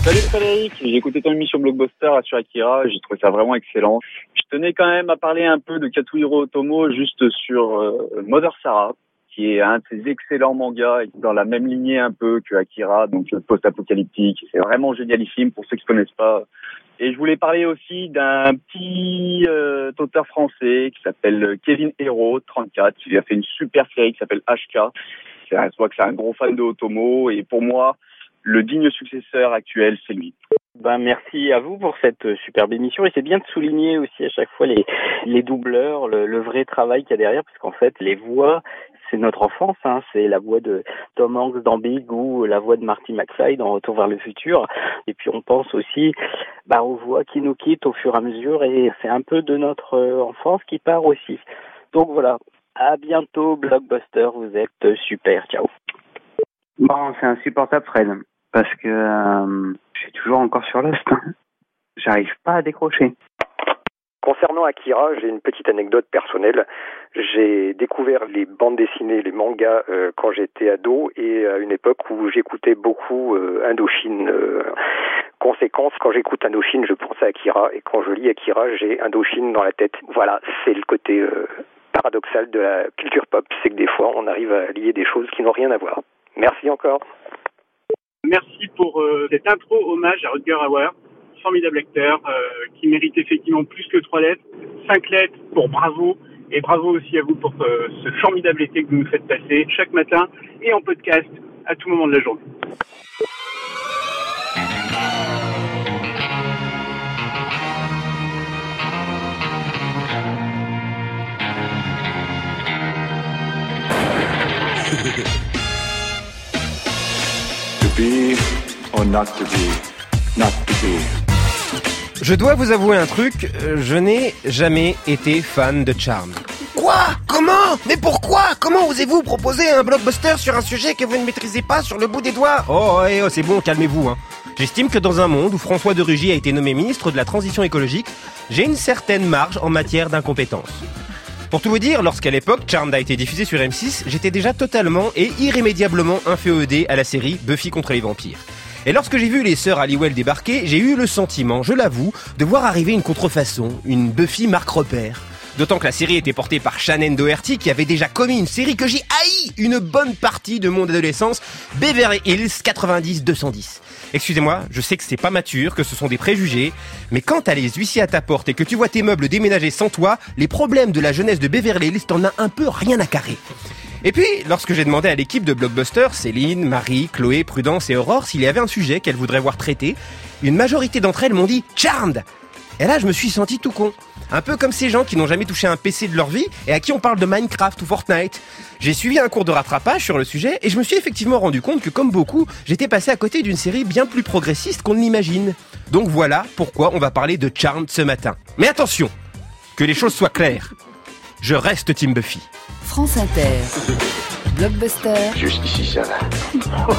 Salut Frédéric, j'ai écouté ton émission Blockbuster sur Akira, j'ai trouvé ça vraiment excellent. Je tenais quand même à parler un peu de Katsuhiro Otomo juste sur Mother Sarah, qui est un de ces excellents mangas dans la même lignée un peu que Akira, donc post-apocalyptique. C'est vraiment génialissime pour ceux qui ne connaissent pas. Et je voulais parler aussi d'un petit auteur français qui s'appelle Kevin Hérault, 34, qui a fait une super série qui s'appelle HK. Je vois que c'est un gros fan de Otomo et pour moi, le digne successeur actuel, c'est lui. Merci à vous pour cette superbe émission et c'est bien de souligner aussi à chaque fois les doubleurs, le vrai travail qu'il y a derrière, parce qu'en fait les voix, c'est notre enfance, c'est la voix de Tom Hanks dans Big ou la voix de Marty McFly dans Retour vers le futur. Et puis on pense aussi aux voix qui nous quittent au fur et à mesure et c'est un peu de notre enfance qui part aussi. Donc voilà, à bientôt Blockbuster, vous êtes super, ciao. Bon, c'est insupportable Fred, parce que je suis toujours encore sur Lost. J'arrive pas à décrocher. Concernant Akira, j'ai une petite anecdote personnelle. J'ai découvert les bandes dessinées, les mangas quand j'étais ado et à une époque où j'écoutais beaucoup Indochine. Conséquence, quand j'écoute Indochine, je pense à Akira et quand je lis Akira, j'ai Indochine dans la tête. Voilà, c'est le côté paradoxal de la culture pop, c'est que des fois on arrive à lier des choses qui n'ont rien à voir. Merci encore. Merci pour cette intro hommage à Rutger Hauer, formidable acteur qui mérite effectivement plus que 3 lettres, 5 lettres pour bravo, et bravo aussi à vous pour ce formidable été que vous nous faites passer chaque matin et en podcast à tout moment de la journée. To be or not to be, not to be. Je dois vous avouer un truc, je n'ai jamais été fan de Charmed. Quoi ? Comment ? Mais pourquoi ? Comment osez-vous proposer un blockbuster sur un sujet que vous ne maîtrisez pas sur le bout des doigts ? Oh, c'est bon, calmez-vous. J'estime que dans un monde où François de Rugy a été nommé ministre de la Transition écologique, j'ai une certaine marge en matière d'incompétence. Pour tout vous dire, lorsqu'à l'époque Charmed a été diffusé sur M6, j'étais déjà totalement et irrémédiablement inféodé à la série Buffy contre les vampires. Et lorsque j'ai vu les sœurs Halliwell débarquer, j'ai eu le sentiment, je l'avoue, de voir arriver une contrefaçon, une Buffy marque repère. D'autant que la série était portée par Shannon Doherty qui avait déjà commis une série que j'ai haï une bonne partie de mon adolescence, Beverly Hills 90-210. Excusez-moi, je sais que c'est pas mature, que ce sont des préjugés, mais quand t'as les huissiers à ta porte et que tu vois tes meubles déménager sans toi, les problèmes de la jeunesse de Beverly Hills t'en as un peu rien à carrer. Et puis, lorsque j'ai demandé à l'équipe de Blockbuster, Céline, Marie, Chloé, Prudence et Aurore s'il y avait un sujet qu'elles voudraient voir traité, une majorité d'entre elles m'ont dit « Charmed !» Et là, je me suis senti tout con. Un peu comme ces gens qui n'ont jamais touché un PC de leur vie et à qui on parle de Minecraft ou Fortnite. J'ai suivi un cours de rattrapage sur le sujet et je me suis effectivement rendu compte que, comme beaucoup, j'étais passé à côté d'une série bien plus progressiste qu'on ne l'imagine. Donc voilà pourquoi on va parler de Charmed ce matin. Mais attention, que les choses soient claires. Je reste Team Buffy. France Inter. Blockbuster. Jusqu'ici, ça va.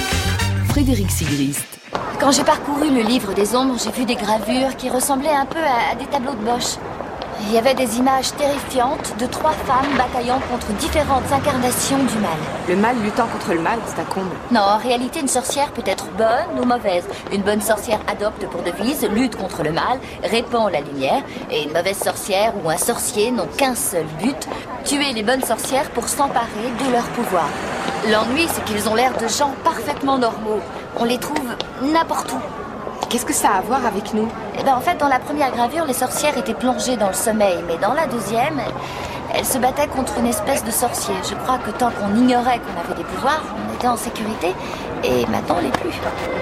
Frédéric Sigrist. Quand j'ai parcouru le livre des ombres, j'ai vu des gravures qui ressemblaient un peu à des tableaux de Bosch. Il y avait des images terrifiantes de 3 femmes bataillant contre différentes incarnations du mal. Le mal luttant contre le mal, c'est un comble. Non, en réalité, une sorcière peut être bonne ou mauvaise. Une bonne sorcière adopte pour devise, lutte contre le mal, répand la lumière. Et une mauvaise sorcière ou un sorcier n'ont qu'un seul but, tuer les bonnes sorcières pour s'emparer de leur pouvoir. L'ennui, c'est qu'ils ont l'air de gens parfaitement normaux. On les trouve n'importe où. Qu'est-ce que ça a à voir avec nous ? En fait, dans la première gravure, les sorcières étaient plongées dans le sommeil. Mais dans la deuxième, elles se battaient contre une espèce de sorcier. Je crois que tant qu'on ignorait qu'on avait des pouvoirs, on était en sécurité. Et maintenant, on l'est plus.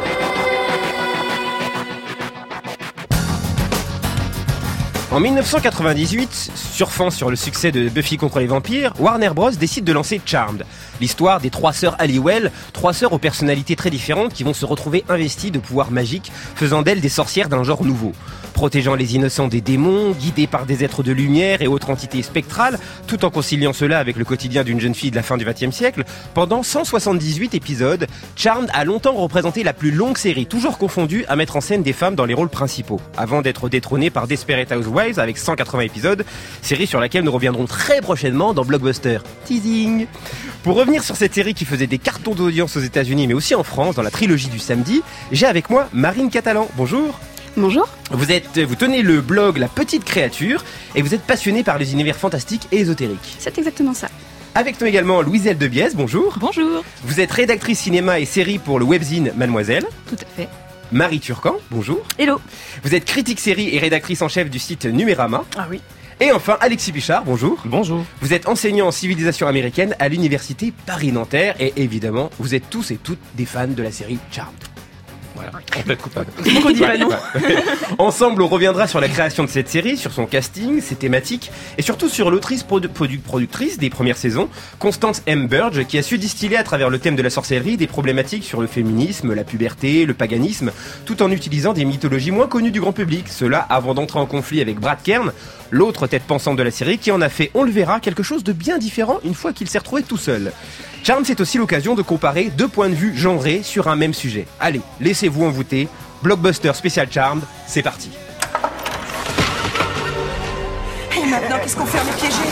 En 1998, surfant sur le succès de Buffy contre les vampires, Warner Bros décide de lancer Charmed, l'histoire des 3 sœurs Halliwell, 3 sœurs aux personnalités très différentes qui vont se retrouver investies de pouvoirs magiques, faisant d'elles des sorcières d'un genre nouveau. Protégeant les innocents des démons, guidées par des êtres de lumière et autres entités spectrales, tout en conciliant cela avec le quotidien d'une jeune fille de la fin du XXe siècle, pendant 178 épisodes, Charmed a longtemps représenté la plus longue série, toujours confondue, à mettre en scène des femmes dans les rôles principaux, avant d'être détrônée par Desperate Housewives Housewives avec 180 épisodes, série sur laquelle nous reviendrons très prochainement dans Blockbuster. Teasing. Pour revenir sur cette série qui faisait des cartons d'audience aux États-Unis mais aussi en France dans la trilogie du samedi, j'ai avec moi Marine Catalan. Bonjour. Bonjour. Vous tenez le blog La Petite Créature et vous êtes passionnée par les univers fantastiques et ésotériques. C'est exactement ça. Avec nous également Louiselle Debiez, bonjour. Bonjour. Vous êtes rédactrice cinéma et série pour le webzine Mademoiselle. Tout à fait. Marie Turcan, bonjour. Hello. Vous êtes critique série et rédactrice en chef du site Numérama. Ah oui. Et enfin Alexis Pichard, bonjour. Bonjour. Vous êtes enseignant en civilisation américaine à l'université Paris-Nanterre et évidemment, vous êtes tous et toutes des fans de la série Charmed. Voilà, on peut être coupable. Donc on dit pas non. Ensemble, on reviendra sur la création de cette série, sur son casting, ses thématiques, et surtout sur l'autrice productrice des premières saisons, Constance M. Burge, qui a su distiller à travers le thème de la sorcellerie des problématiques sur le féminisme, la puberté, le paganisme, tout en utilisant des mythologies moins connues du grand public. Cela avant d'entrer en conflit avec Brad Kern, l'autre tête pensante de la série, qui en a fait, on le verra, quelque chose de bien différent une fois qu'il s'est retrouvé tout seul. Charmed, c'est aussi l'occasion de comparer deux points de vue genrés sur un même sujet. Allez, laissez-vous envoûter. Blockbuster spécial Charmed, c'est parti. Et maintenant, qu'est-ce qu'on fait, on est piégés?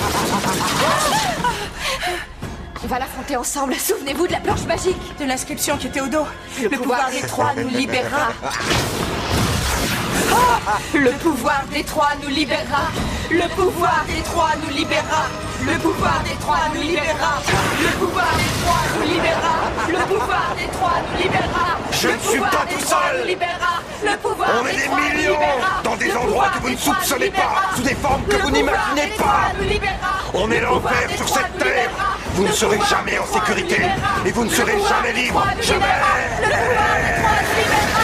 On va l'affronter ensemble. Souvenez-vous de la planche magique. De l'inscription qui était au dos. Le pouvoir des trois nous libérera. Le pouvoir des trois nous libérera. Le pouvoir des trois nous libérera. Le pouvoir des trois nous libérera. Le pouvoir des trois nous libérera. Le pouvoir des trois nous libérera. Je ne suis pas tout seul. Le pouvoir On est des millions dans des endroits que vous ne soupçonnez pas, sous des formes que vous n'imaginez pas. On est l'enfer sur cette terre. Vous ne serez jamais en sécurité et vous ne serez jamais libre. Jamais. Le pouvoir des trois nous libérera.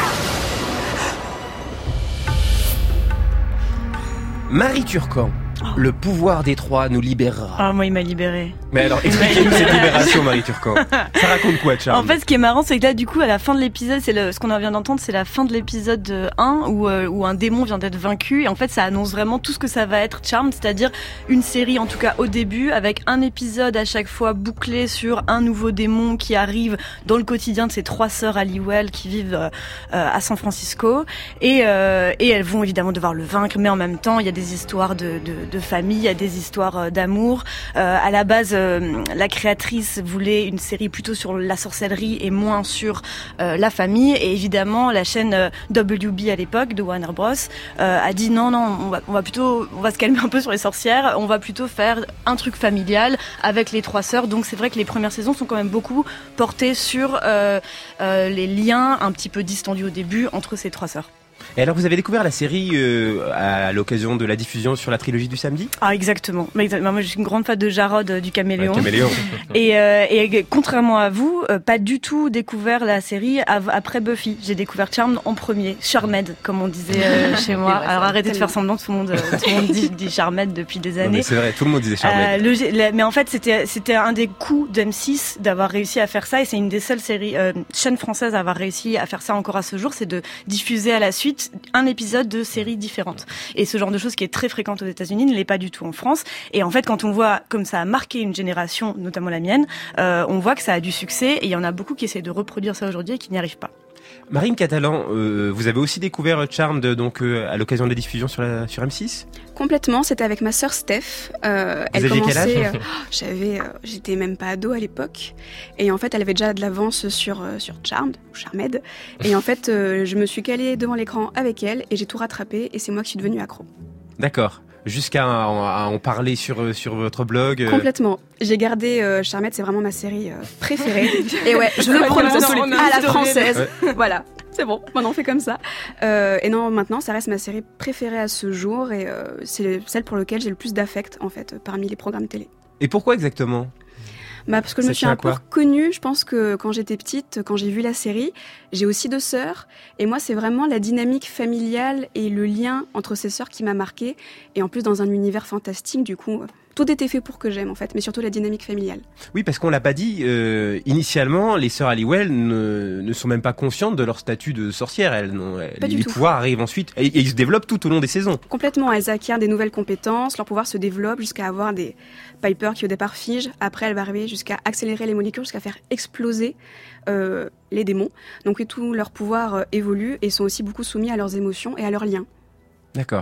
Marie Turcan, le pouvoir des trois nous libérera. Ah, moi, il m'a libéré. Mais alors, expliquez-nous cette libération, Marie Turcan. Ça raconte quoi, Charles? En fait, ce qui est marrant, c'est que là, du coup, à la fin de l'épisode, ce qu'on vient d'entendre, c'est la fin de l'épisode 1 où un démon vient d'être vaincu. Et en fait, ça annonce vraiment tout ce que ça va être Charmed, c'est-à-dire une série, en tout cas au début, avec un épisode à chaque fois bouclé sur un nouveau démon qui arrive dans le quotidien de ces trois sœurs Halliwell qui vivent à San Francisco. Et elles vont évidemment devoir le vaincre, mais en même temps, il y a des histoires de famille, il y a des histoires d'amour. À la base, la créatrice voulait une série plutôt sur la sorcellerie et moins sur la famille. Et évidemment, la chaîne WB à l'époque de Warner Bros a dit non, on va se calmer un peu sur les sorcières. On va plutôt faire un truc familial avec les trois sœurs. Donc c'est vrai que les premières saisons sont quand même beaucoup portées sur les liens un petit peu distendus au début entre ces trois sœurs. Et alors, vous avez découvert la série à l'occasion de la diffusion sur la trilogie du samedi? Ah, exactement. Moi, je suis une grande fan de Jarod du Caméléon. Ouais, Caméléon. et contrairement à vous, pas du tout découvert la série après Buffy. J'ai découvert Charmed en premier. Charmed, comme on disait chez moi. Alors, arrêtez de faire semblant, tout le monde dit Charmed depuis des années. Non, mais c'est vrai, tout le monde disait Charmed. Mais en fait, c'était un des coups de M6 d'avoir réussi à faire ça. Et c'est une des seules séries, chaînes françaises à avoir réussi à faire ça encore à ce jour. C'est de diffuser à la suite un épisode de séries différentes. Et ce genre de choses qui est très fréquente aux États-Unis ne l'est pas du tout en France. Et en fait, quand on voit comme ça a marqué une génération, notamment la mienne, on voit que ça a du succès. Et il y en a beaucoup qui essaient de reproduire ça aujourd'hui et qui n'y arrivent pas. Marine Catalan, vous avez aussi découvert Charmed donc à l'occasion de la diffusion sur M6? Complètement, c'était avec ma sœur Steph. Elle commençait. J'étais même pas ado à l'époque, et en fait, elle avait déjà de l'avance sur Charmed ou Charmed. Et en fait, je me suis calée devant l'écran avec elle et j'ai tout rattrapé. Et c'est moi qui suis devenue accro. D'accord. Jusqu'à en parler sur votre blog. Complètement. J'ai gardé Charmed, c'est vraiment ma série préférée. Et ouais, je le prononce à la française. Ouais. Voilà, c'est bon, maintenant on fait comme ça. Et non, maintenant ça reste ma série préférée à ce jour et c'est celle pour laquelle j'ai le plus d'affect en fait parmi les programmes télé. Et pourquoi exactement ? Parce que je me suis un peu reconnue, je pense que quand j'étais petite, quand j'ai vu la série, j'ai aussi 2 sœurs, et moi c'est vraiment la dynamique familiale et le lien entre ces sœurs qui m'a marquée, et en plus dans un univers fantastique, du coup, tout était fait pour que j'aime en fait, mais surtout la dynamique familiale. Oui, parce qu'on l'a pas dit, initialement, les sœurs Halliwell ne sont même pas conscientes de leur statut de sorcière, les pouvoirs arrivent ensuite, et ils se développent tout au long des saisons. Complètement, elles acquièrent des nouvelles compétences, leur pouvoir se développe jusqu'à avoir des Piper qui au départ figent, après elle va arriver jusqu'à accélérer les molécules, jusqu'à faire exploser les démons. Donc tout leur pouvoir évolue et sont aussi beaucoup soumis à leurs émotions et à leurs liens. D'accord.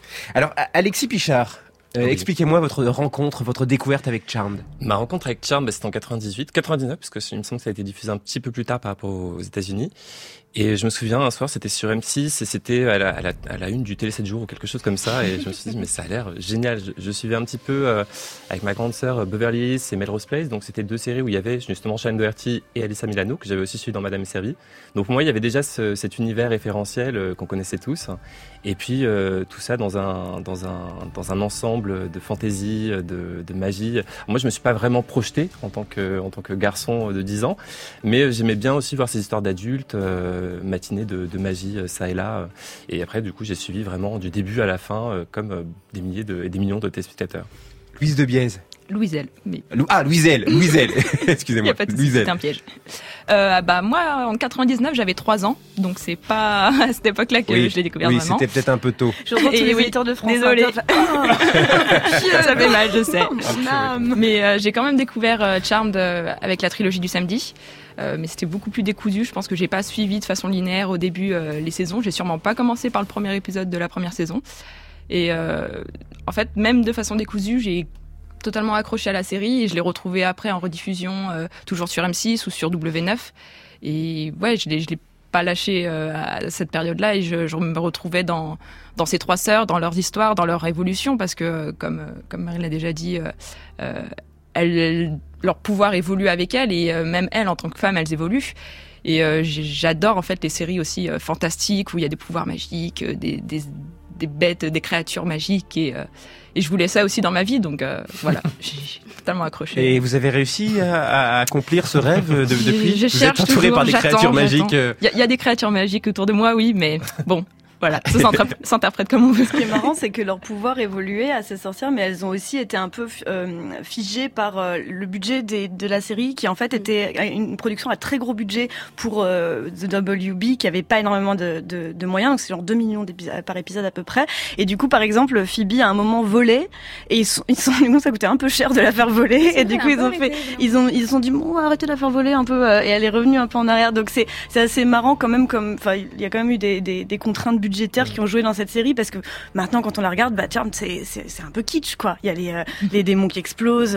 Alors, Alexis Pichard, expliquez-moi votre rencontre, votre découverte avec Charmed. Ma rencontre avec Charmed, c'était en 99, parce que il me semble que ça a été diffusé un petit peu plus tard par rapport aux États-Unis. Et je me souviens, un soir, c'était sur M6 et c'était à la une du Télé 7 jours ou quelque chose comme ça. Et je me suis dit, mais ça a l'air génial. Je suivais un petit peu avec ma grande sœur Beverly Hills et Melrose Place. Donc c'était 2 séries où il y avait justement Sharon Doherty et Alyssa Milano, que j'avais aussi suivi dans Madame est servie. Donc pour moi, il y avait déjà cet univers référentiel qu'on connaissait tous. Et puis tout ça dans un ensemble de fantaisie, de magie. Moi, je me suis pas vraiment projeté en tant que garçon de 10 ans, mais j'aimais bien aussi voir ces histoires d'adultes. Matinée de magie ça et là, et après du coup j'ai suivi vraiment du début à la fin comme des milliers et des millions de téléspectateurs. Louise de Biez. Louiselle. Mais... Louiselle. Excusez-moi. Il y a pas de souci, c'était un piège. Moi, en 99, j'avais 3 ans, donc c'est pas à cette époque-là que je l'ai découvert vraiment. Oui, c'était peut-être un peu tôt. Je reprends tous les auditeurs de France. Désolée. Ça fait mal, je sais. Mais j'ai quand même découvert Charmed avec la trilogie du samedi. Mais c'était beaucoup plus décousu. Je pense que j'ai pas suivi de façon linéaire au début les saisons. J'ai sûrement pas commencé par le premier épisode de la première saison. Et en fait, même de façon décousue, j'ai totalement accroché à la série et je l'ai retrouvée après en rediffusion, toujours sur M6 ou sur W9. Et ouais, je l'ai pas lâché à cette période-là et je me retrouvais dans ces 3 sœurs, dans leurs histoires, dans leur évolution, parce que comme Marie l'a déjà dit, leur pouvoir évolue avec elles et même elles, en tant que femmes, elles évoluent. Et j'adore en fait les séries aussi fantastiques où il y a des pouvoirs magiques, des bêtes, des créatures magiques et je voulais ça aussi dans ma vie, donc voilà, j'ai totalement accroché. Et vous avez réussi à accomplir ce rêve depuis? Vous êtes entouré par des créatures magiques. Il y a des créatures magiques autour de moi, oui, mais bon. Voilà, ça s'interprète comme on veut. Ce qui est marrant, c'est que leur pouvoir évoluait à ces sorcières, mais elles ont aussi été un peu figées par le budget de la série, qui en fait était une production à très gros budget pour The WB, qui avait pas énormément de moyens, donc c'est genre 2 millions par épisode à peu près. Et du coup, par exemple, Phoebe a un moment volé, et ils sont ça coûtait un peu cher de la faire voler, et du coup ils se sont dit bon, arrêtez de la faire voler un peu, et elle est revenue un peu en arrière. Donc c'est assez marrant quand même, enfin il y a quand même eu des contraintes budgétaires qui ont joué dans cette série, parce que maintenant quand on la regarde, Charmed c'est un peu kitsch quoi. Il y a les démons qui explosent,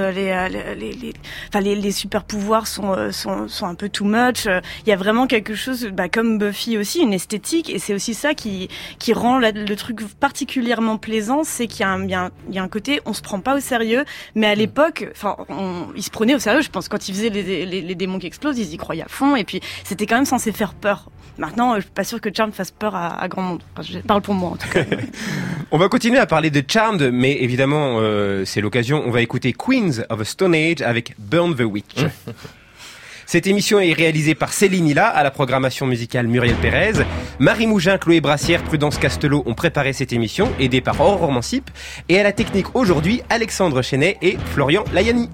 les super pouvoirs sont un peu too much. Il y a vraiment quelque chose, comme Buffy aussi, une esthétique, et c'est aussi ça qui rend le truc particulièrement plaisant, c'est qu'il y a un côté on se prend pas au sérieux, mais à l'époque, ils se prenaient au sérieux. Je pense quand ils faisaient les démons qui explosent, ils y croyaient à fond, et puis c'était quand même censé faire peur. Maintenant, je suis pas sûre que Charmed fasse peur à grand monde. Enfin, je parle pour moi, en tout cas. On va continuer à parler de Charmed, mais évidemment, c'est l'occasion. On va écouter Queens of the Stone Age avec Burn the Witch. Cette émission est réalisée par Céline Hilla, à la programmation musicale Muriel Pérez. Marie Mougin, Chloé Brassière, Prudence Castelot ont préparé cette émission, aidée par Aurore Mansip. Et à la technique aujourd'hui, Alexandre Chenet et Florian Layani.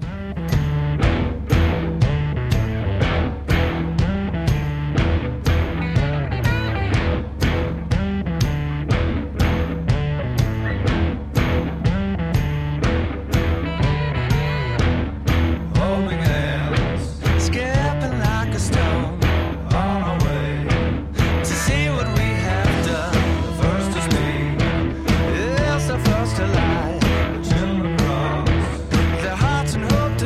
Hearts and hope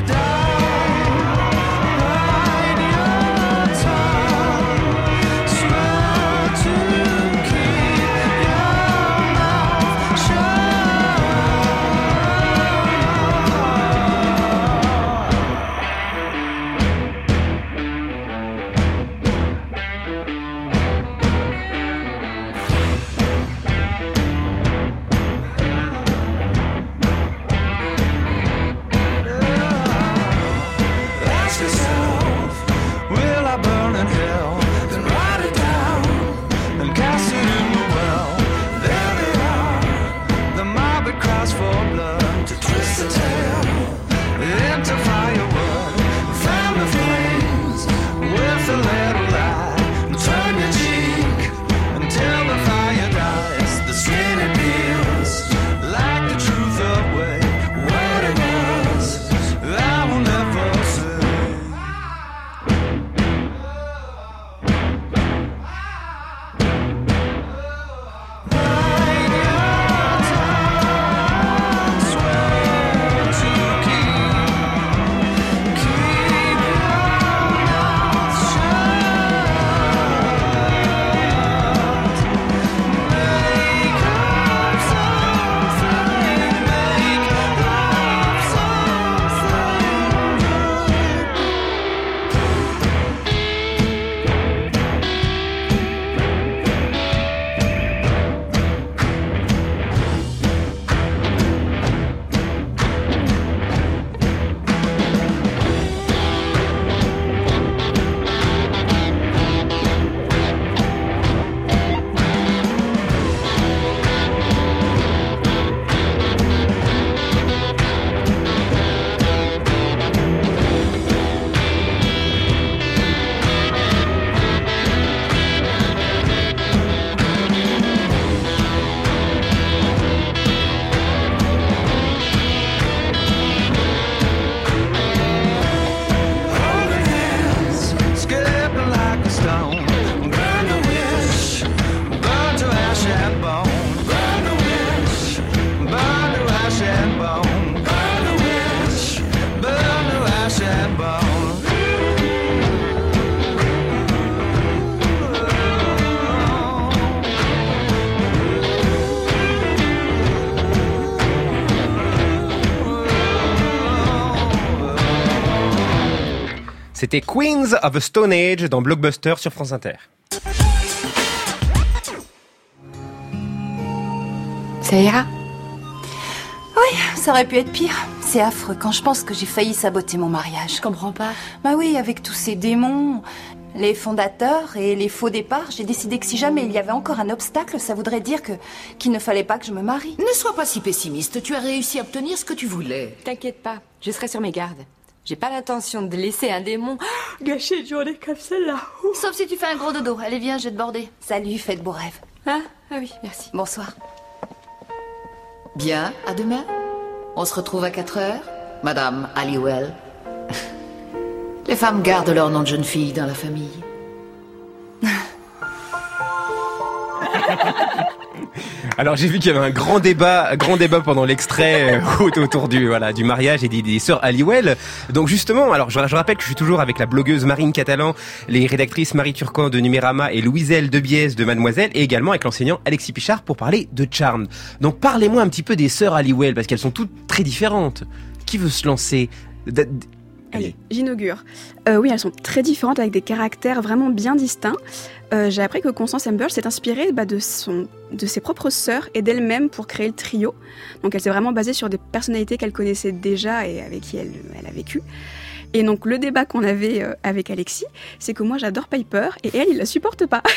C'était Queens of the Stone Age dans Blockbuster sur France Inter. Ça ira? Oui, ça aurait pu être pire. C'est affreux quand je pense que j'ai failli saboter mon mariage. Je comprends pas. Bah oui, avec tous ces démons, les fondateurs et les faux départs, j'ai décidé que si jamais il y avait encore un obstacle, ça voudrait dire qu'il ne fallait pas que je me marie. Ne sois pas si pessimiste, tu as réussi à obtenir ce que tu voulais. T'inquiète pas, je serai sur mes gardes. J'ai pas l'intention de laisser un démon gâcher une journée comme celle-là. Sauf si tu fais un gros dodo. Allez, viens, je vais te border. Salut, faites beaux rêves. Ah oui, merci. Bonsoir. Bien, à demain. On se retrouve à 4h, Madame Halliwell. Les femmes gardent leur nom de jeune fille dans la famille. Alors j'ai vu qu'il y avait un grand débat pendant l'extrait autour du mariage et des sœurs Halliwell. Donc justement, alors je rappelle que je suis toujours avec la blogueuse Marine Catalan, les rédactrices Marie Turcan de Numérama et Louiselle Debiez de Mademoiselle, et également avec l'enseignant Alexis Pichard pour parler de Charmed. Donc parlez-moi un petit peu des sœurs Halliwell parce qu'elles sont toutes très différentes. Qui veut se lancer? Allez, j'inaugure. Oui, elles sont très différentes avec des caractères vraiment bien distincts. J'ai appris que Constance Amber s'est inspirée de ses propres sœurs et d'elle-même pour créer le trio. Donc elle s'est vraiment basée sur des personnalités qu'elle connaissait déjà et avec qui elle a vécu. Et donc le débat qu'on avait avec Alexis, c'est que moi j'adore Piper et elle, il la supporte pas.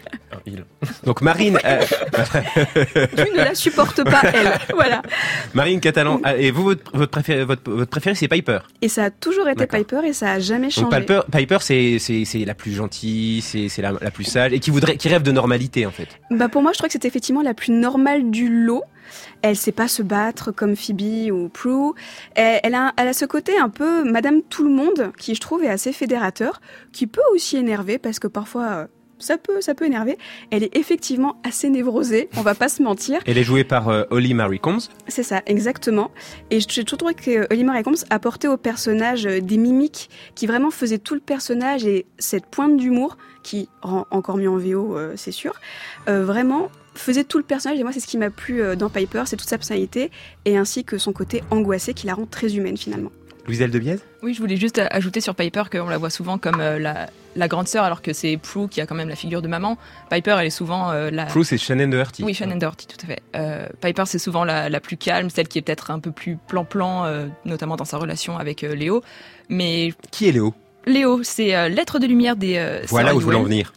Donc Marine... Tu ne la supportes pas, elle. Voilà. Marine Catalan, et vous, votre préféré, c'est Piper. Et ça a toujours été Piper et ça a jamais changé. Donc Piper, c'est la plus gentille, c'est la plus sage et qui rêve de normalité en fait. Bah pour moi, je crois que c'est effectivement la plus normale du lot. Elle sait pas se battre comme Phoebe ou Prue. Elle a ce côté un peu Madame Tout le Monde qui, je trouve, est assez fédérateur, qui peut aussi énerver parce que parfois... Ça peut énerver. Elle est effectivement assez névrosée, on va pas se mentir. Elle est jouée par Holly Marie Combs. C'est ça, exactement. Et j'ai toujours trouvé que Holly Marie Combs apportait au personnage des mimiques qui vraiment faisaient tout le personnage et cette pointe d'humour qui rend encore mieux en VO, c'est sûr. Vraiment faisait tout le personnage et moi c'est ce qui m'a plu dans Piper, c'est toute sa personnalité et ainsi que son côté angoissé qui la rend très humaine finalement. Louiselle Debiez ? Oui, je voulais juste ajouter sur Piper qu'on la voit souvent comme la grande sœur, alors que c'est Prue qui a quand même la figure de maman. Piper, elle est souvent la... Prue, c'est Shannon Doherty. Oui, Shannon Doherty, tout à fait. Piper, c'est souvent la plus calme, celle qui est peut-être un peu plus plan-plan, notamment dans sa relation avec Léo. Mais... Qui est Léo ? Léo, c'est l'être de lumière des... Voilà où je voulais en venir.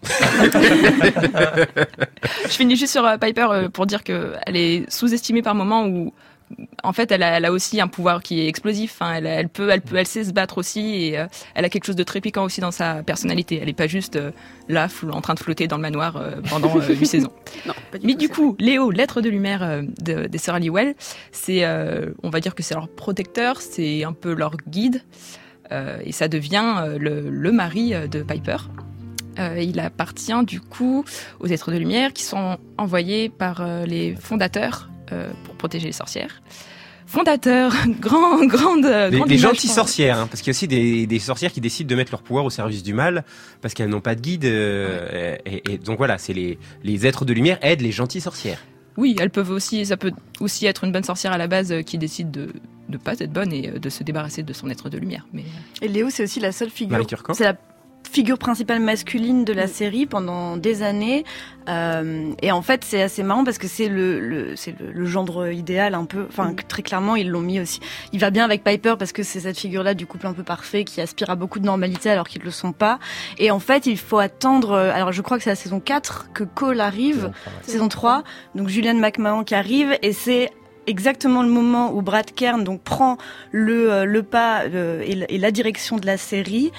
Je finis juste sur Piper pour dire qu'elle est sous-estimée par moments où... En fait, elle a aussi un pouvoir qui est explosif. Hein. Elle sait se battre aussi et elle a quelque chose de très piquant aussi dans sa personnalité. Elle n'est pas juste là, en train de flotter dans le manoir pendant 8 saisons. Non, mais du coup, Léo, l'être de lumière des sœurs Halliwell, c'est, on va dire que c'est leur protecteur, c'est un peu leur guide et ça devient le mari de Piper. Il appartient du coup aux êtres de lumière qui sont envoyés par les fondateurs pour protéger les sorcières. Fondateurs, grande les gentilles sorcières, hein, parce qu'il y a aussi des sorcières qui décident de mettre leur pouvoir au service du mal parce qu'elles n'ont pas de guide. Et donc voilà, c'est les êtres de lumière aident les gentilles sorcières. Oui, ça peut aussi être une bonne sorcière à la base qui décide de ne pas être bonne et de se débarrasser de son être de lumière. Mais... Et Léo, c'est aussi la seule figure. Marie Turcan. C'est la figure principale masculine de la série pendant des années et en fait c'est assez marrant parce que c'est le gendre idéal un peu, enfin très clairement ils l'ont mis aussi, il va bien avec Piper parce que c'est cette figure là du couple un peu parfait qui aspire à beaucoup de normalité alors qu'ils le sont pas et en fait il faut attendre, alors je crois que c'est la saison 4 que Cole arrive, saison 3, donc Julianne McMahon qui arrive et c'est exactement le moment où Brad Kern donc prend le pas et la direction de la série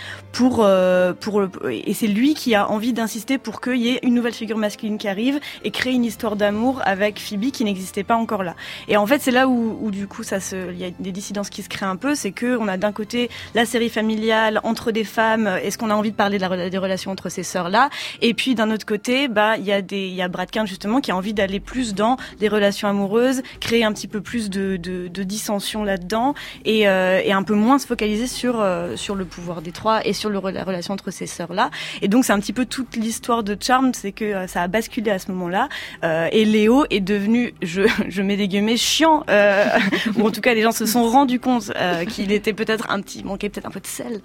et c'est lui qui a envie d'insister pour qu'il y ait une nouvelle figure masculine qui arrive et créer une histoire d'amour avec Phoebe qui n'existait pas encore là. Et en fait c'est là où du coup il y a des dissidences qui se créent un peu, c'est que on a d'un côté la série familiale entre des femmes, est-ce qu'on a envie de parler des relations entre ces sœurs là, et puis d'un autre côté il y a Brad Kern justement qui a envie d'aller plus dans des relations amoureuses, créer un petit peu plus de dissension là-dedans et un peu moins se focaliser sur le pouvoir des trois et sur la relation entre ces sœurs-là. Et donc c'est un petit peu toute l'histoire de Charmed, c'est que ça a basculé à ce moment-là et Léo est devenu, je mets des guillemets, chiant, ou en tout cas les gens se sont rendus compte qu'il était manquait peut-être un peu de sel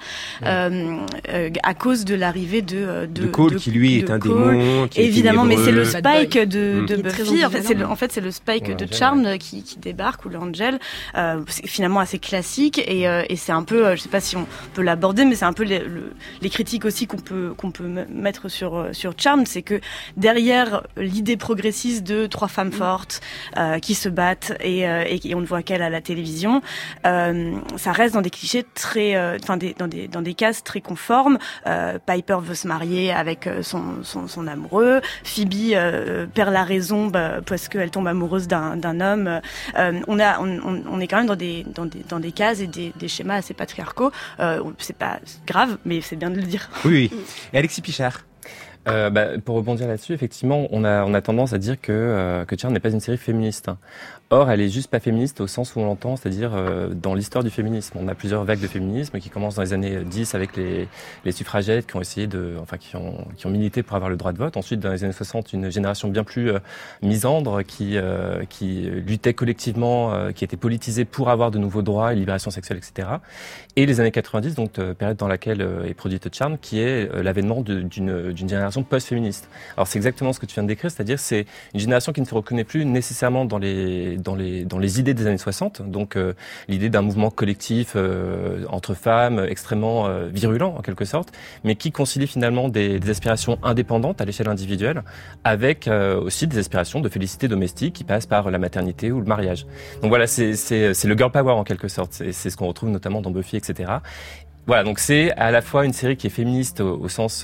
à cause de l'arrivée de Cole qui lui est un démon, qui évidemment, mais c'est le Spike Bad de Buffy. En fait, c'est le Spike de Charmed qui débarque, ou l'Angel. C'est finalement assez classique et c'est un peu, je sais pas si on peut l'aborder, mais c'est un peu les critiques aussi qu'on peut mettre sur Charmed, c'est que derrière l'idée progressiste de trois femmes fortes qui se battent et on ne voit qu'elle à la télévision, ça reste dans des clichés très, dans des cases très conformes. Piper veut se marier avec son amoureux. Phoebe perd la raison parce qu'elle tombe amoureuse d'un homme. On est quand même dans des cases et des schémas assez patriarcaux. C'est pas grave, mais c'est bien de le dire. Oui. Et Alexis Pichard. Pour rebondir là-dessus, effectivement, on a tendance à dire que Charmed n'est pas une série féministe. Or, elle est juste pas féministe au sens où on l'entend, c'est-à-dire dans l'histoire du féminisme. On a plusieurs vagues de féminisme qui commencent dans les années 10 avec les suffragettes qui ont essayé qui ont milité pour avoir le droit de vote. Ensuite, dans les années 60, une génération bien plus misandre qui luttait collectivement, qui était politisée pour avoir de nouveaux droits et libération sexuelle, etc. Et les années 90, donc période dans laquelle est produite Charmed, qui est l'avènement d'une génération post-féministe. Alors c'est exactement ce que tu viens de décrire, c'est-à-dire c'est une génération qui ne se reconnaît plus nécessairement dans les idées des années 60, donc l'idée d'un mouvement collectif entre femmes extrêmement virulent en quelque sorte, mais qui concilie finalement des aspirations indépendantes à l'échelle individuelle avec aussi des aspirations de félicité domestique qui passent par la maternité ou le mariage. Donc voilà, c'est le girl power en quelque sorte, et c'est ce qu'on retrouve notamment dans Buffy, etc. Voilà, donc c'est à la fois une série qui est féministe au sens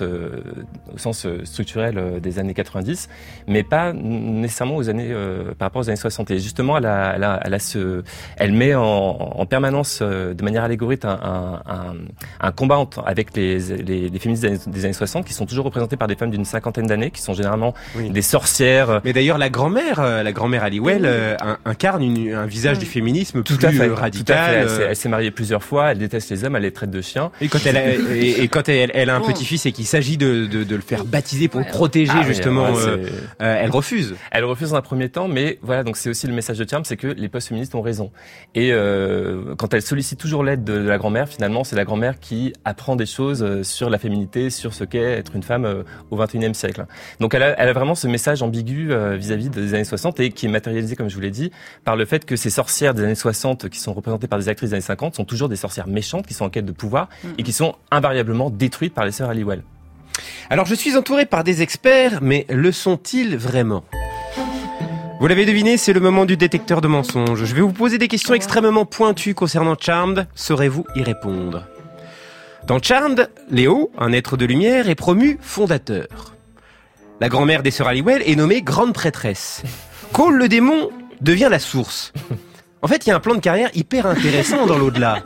structurel des années 90, mais pas nécessairement par rapport aux années 60. Et justement, elle met en permanence, de manière allégorique, un combat avec les féministes des années 60, qui sont toujours représentées par des femmes d'une cinquantaine d'années, qui sont généralement des sorcières. Mais d'ailleurs, la grand-mère Halliwell incarne un visage du féminisme plus radical. Tout à fait. Elle s'est mariée plusieurs fois, elle déteste les hommes, elle les traite de chiens. Et quand elle a un petit-fils et qu'il s'agit de le faire baptiser pour le protéger justement, elle refuse. Elle refuse dans un premier temps, mais voilà, donc c'est aussi le message de Charmed, c'est que les post-féministes ont raison. Et quand elle sollicite toujours l'aide de la grand-mère, finalement, c'est la grand-mère qui apprend des choses sur la féminité, sur ce qu'est être une femme au XXIe siècle. Donc elle a vraiment ce message ambigu vis-à-vis des années 60 et qui est matérialisé, comme je vous l'ai dit, par le fait que ces sorcières des années 60 qui sont représentées par des actrices des années 50 sont toujours des sorcières méchantes qui sont en quête de pouvoir et qui sont invariablement détruites par les sœurs Halliwell. Alors je suis entouré par des experts, mais le sont-ils vraiment ? Vous l'avez deviné, c'est le moment du détecteur de mensonges. Je vais vous poser des questions extrêmement pointues concernant Charmed. Saurez-vous y répondre ? Dans Charmed, Léo, un être de lumière, est promu fondateur. La grand-mère des sœurs Halliwell est nommée grande prêtresse. Cole le démon devient la source. En fait, il y a un plan de carrière hyper intéressant dans l'au-delà.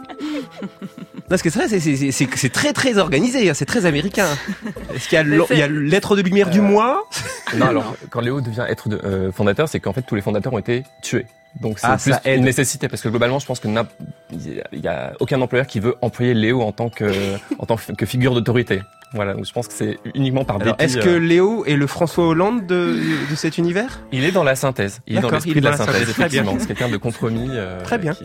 Parce que c'est très très organisé, c'est très américain. Est-ce qu'il y a l'être de lumière du mois ? Non, alors quand Léo devient être fondateur, c'est qu'en fait tous les fondateurs ont été tués. Donc c'est plus une nécessité, parce que globalement je pense que il y a aucun employeur qui veut employer Léo en tant que figure d'autorité. Voilà, donc je pense que c'est uniquement par dépit. Est-ce que Léo est le François Hollande de cet univers ? Il est dans la synthèse. Il est dans l'esprit de la synthèse, effectivement. C'est quelqu'un de compromis. Très bien.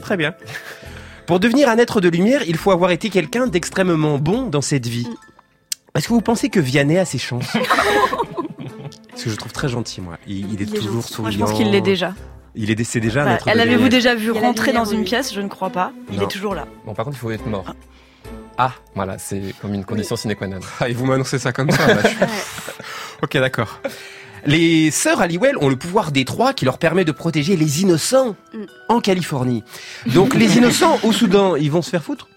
Pour devenir un être de lumière, il faut avoir été quelqu'un d'extrêmement bon dans cette vie. Est-ce que vous pensez que Vianney a ses chances ? Parce que je trouve très gentil, moi. Il est toujours souriant. Moi, je pense qu'il l'est déjà. C'est déjà un être de lumière. L'avez-vous déjà vu rentrer dans une pièce ? Je ne crois pas. Il est toujours là. Bon, par contre, il faut être mort. Ah, voilà, c'est comme une condition sine qua non. Ah, et vous m'annoncez ça comme ça, Ok, d'accord. Les sœurs Halliwell ont le pouvoir des trois qui leur permet de protéger les innocents en Californie. Donc les innocents au Soudan, ils vont se faire foutre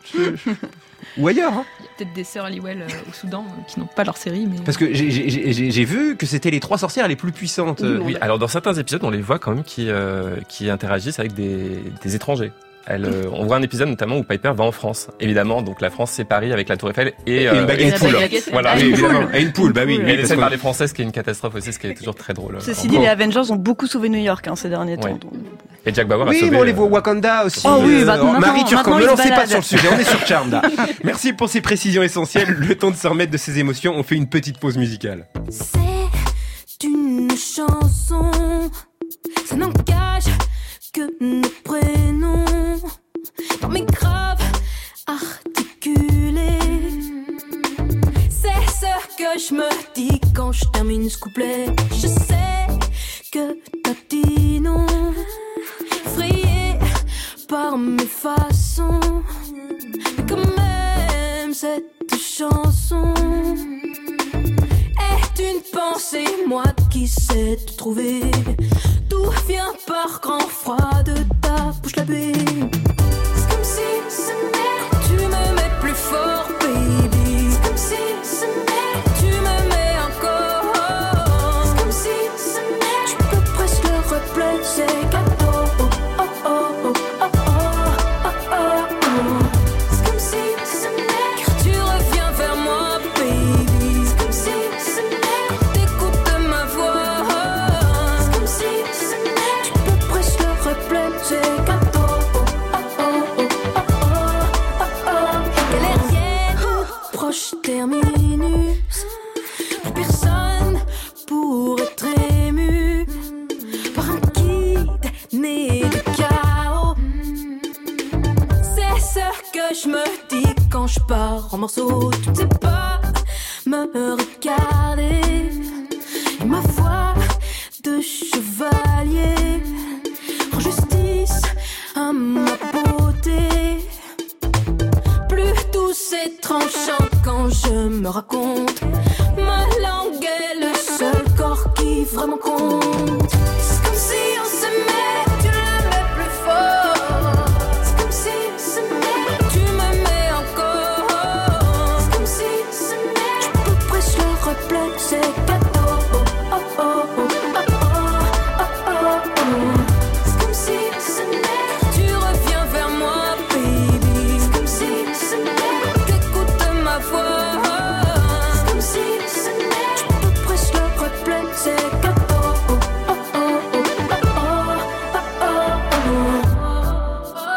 ou ailleurs. Hein. Il y a peut-être des sœurs Halliwell au Soudan qui n'ont pas leur série. Mais... Parce que j'ai vu que c'était les trois sorcières les plus puissantes. Oui, alors dans certains épisodes, on les voit quand même qui interagissent avec des étrangers. On voit un épisode notamment où Piper va en France, évidemment. Donc la France, c'est Paris avec la Tour Eiffel et une baguette poule. Voilà, évidemment. Et une poule, bah oui. Mais elle essaie de parler français, ce qui est une catastrophe aussi, ce qui est toujours très drôle. Ceci dit, les Avengers ont beaucoup sauvé New York ces derniers temps. Donc... Et Jack Bauer a oui, sauvé... mais on les voit au Wakanda aussi. Oh oui, maintenant, Marie Turcan, ne lancez pas balade. sur le sujet, on est sur Charmed. là. Merci pour ces précisions essentielles. Le temps de se remettre de ses émotions, on fait une petite pause musicale. C'est une chanson, ça n'engage que nos prénoms. Dans mes graves articulés, c'est ce que je me dis quand je termine ce couplet. Je sais que t'as dit non, effrayé par mes façons, mais quand même cette chanson est une pensée, moi qui sais te trouver. Tout vient par grand froid de ta bouche la baie. C'est comme si tu me mets plus fort, baby. C'est comme si tu me mets encore. C'est comme si tu peux presque le replay, c'est gâteau. Oh, oh, oh, oh, oh, oh, oh, oh. C'est comme si tu reviens vers moi, baby. C'est comme si quand t'écoutes ma voix. C'est comme si tu peux presque le replay, c'est gâteau. Proche terminus, plus personne pour être ému par un guide né de chaos. C'est ce que je me dis quand je pars en morceaux. Tu ne sais pas me regarder et ma voix de chevalier rend justice à ma beauté. Plus douce et tranchante quand je me raconte. Ma langue est le seul corps qui vraiment compte. C'est comme si on s'aimait, tu l'aimais plus fort. C'est comme si tu me mets encore. C'est comme si tu peux presque le replay, c'est gâteau. Oh, oh, oh, oh, oh, oh, oh, oh. C'est comme si tu reviens vers moi, baby. C'est comme si t'écoutes ma voix. C'est comme si tu peux presque le replay, c'est gâteau. Oh, oh, oh, oh, oh, oh,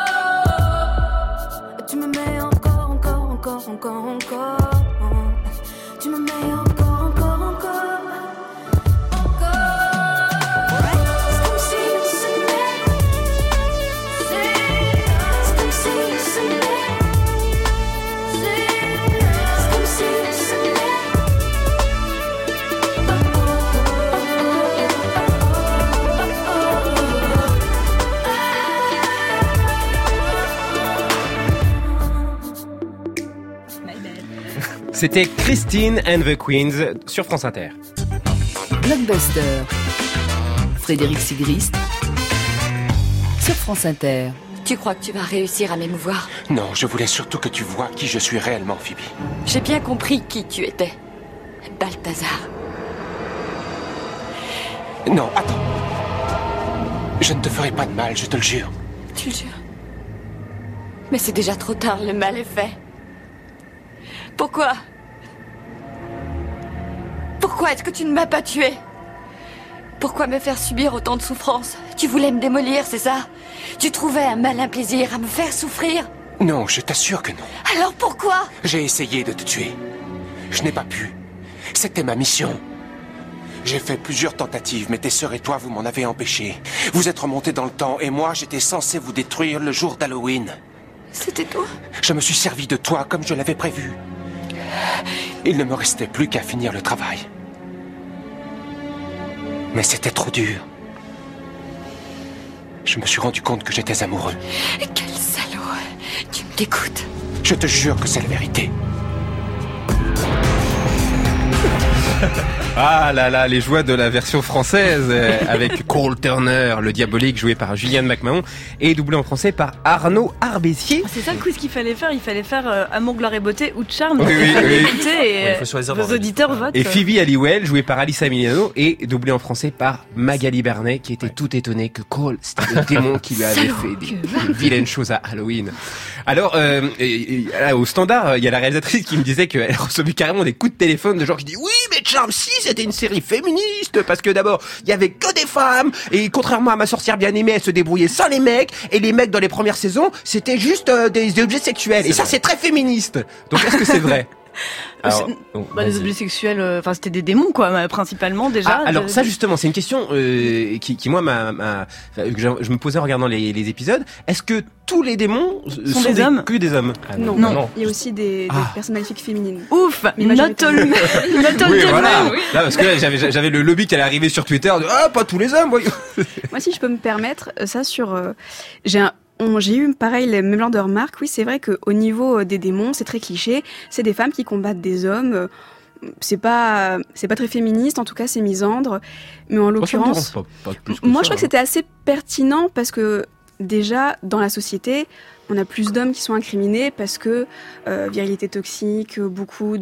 oh. Tu me mets encore, encore, encore, encore, encore. Tu me mets encore, encore, encore. C'est comme si C'était Christine and the Queens sur France Inter. Blockbuster. Frédéric Sigrist sur France Inter. Tu crois que tu vas réussir à m'émouvoir? Non, je voulais surtout que tu vois qui je suis réellement, Phoebe. J'ai bien compris qui tu étais. Balthazar. Non, attends. Je ne te ferai pas de mal, je te le jure. Tu le jures? Mais c'est déjà trop tard, le mal est fait. Pourquoi est-ce que tu ne m'as pas tué? Pourquoi me faire subir autant de souffrances? Tu voulais me démolir, c'est ça? Tu trouvais un malin plaisir à me faire souffrir? Non, je t'assure que non. Alors pourquoi? J'ai essayé de te tuer. Je n'ai pas pu. C'était ma mission. J'ai fait plusieurs tentatives, mais tes sœurs et toi, vous m'en avez empêché. Vous êtes remontés dans le temps, et moi, j'étais censé vous détruire le jour d'Halloween. C'était toi? Je me suis servi de toi comme je l'avais prévu. Il ne me restait plus qu'à finir le travail. Mais c'était trop dur. Je me suis rendu compte que j'étais amoureux. Quel salaud! Tu me dégoûtes. Je te jure que c'est la vérité. Ah là là, les joies de la version française avec Cole Turner, le diabolique joué par Julianne McMahon et doublé en français par Arnaud Arbessier. C'est ça le quiz qu'il fallait faire. Il fallait faire Amour, gloire et beauté ou Charme. Oui, oui, oui. Écoutez, et il faut choisir vos auditeurs votent. Et Phoebe Halliwell, jouée par Alyssa Milano et doublée en français par Magali Bernet, qui était tout étonnée que Cole, c'était le démon qui lui avait fait des vilaines choses à Halloween. Alors, au standard, il y a la réalisatrice qui me disait qu'elle recevait carrément des coups de téléphone de gens qui disent oui, mais Charme 6, c'était une série féministe parce que d'abord, il y avait que des femmes et contrairement à Ma sorcière bien aimée, elle se débrouillait sans les mecs et les mecs dans les premières saisons, c'était juste des objets sexuels et ça c'est très féministe. Donc est-ce que c'est vrai? Alors, des objets sexuels, c'était des démons quoi, principalement déjà. Alors ça justement, c'est une question qui moi que je me posais en regardant les épisodes. Est-ce que tous les démons sont des hommes? Que des hommes? Non. Il y a aussi des personnes maléfiques féminines. Ouf, not all men. Oui, voilà. Là, parce que là, j'avais le lobby qui allait arriver sur Twitter. Pas tous les hommes. Voyons. Moi, si je peux me permettre, ça sur j'ai eu pareil les mêmes genres de remarques. Oui, c'est vrai qu'au niveau des démons, c'est très cliché. C'est des femmes qui combattent des hommes. C'est pas très féministe, en tout cas c'est misandre. Mais en l'occurrence, moi je crois que c'était assez pertinent parce que déjà dans la société, on a plus d'hommes qui sont incriminés parce que virilité toxique, beaucoup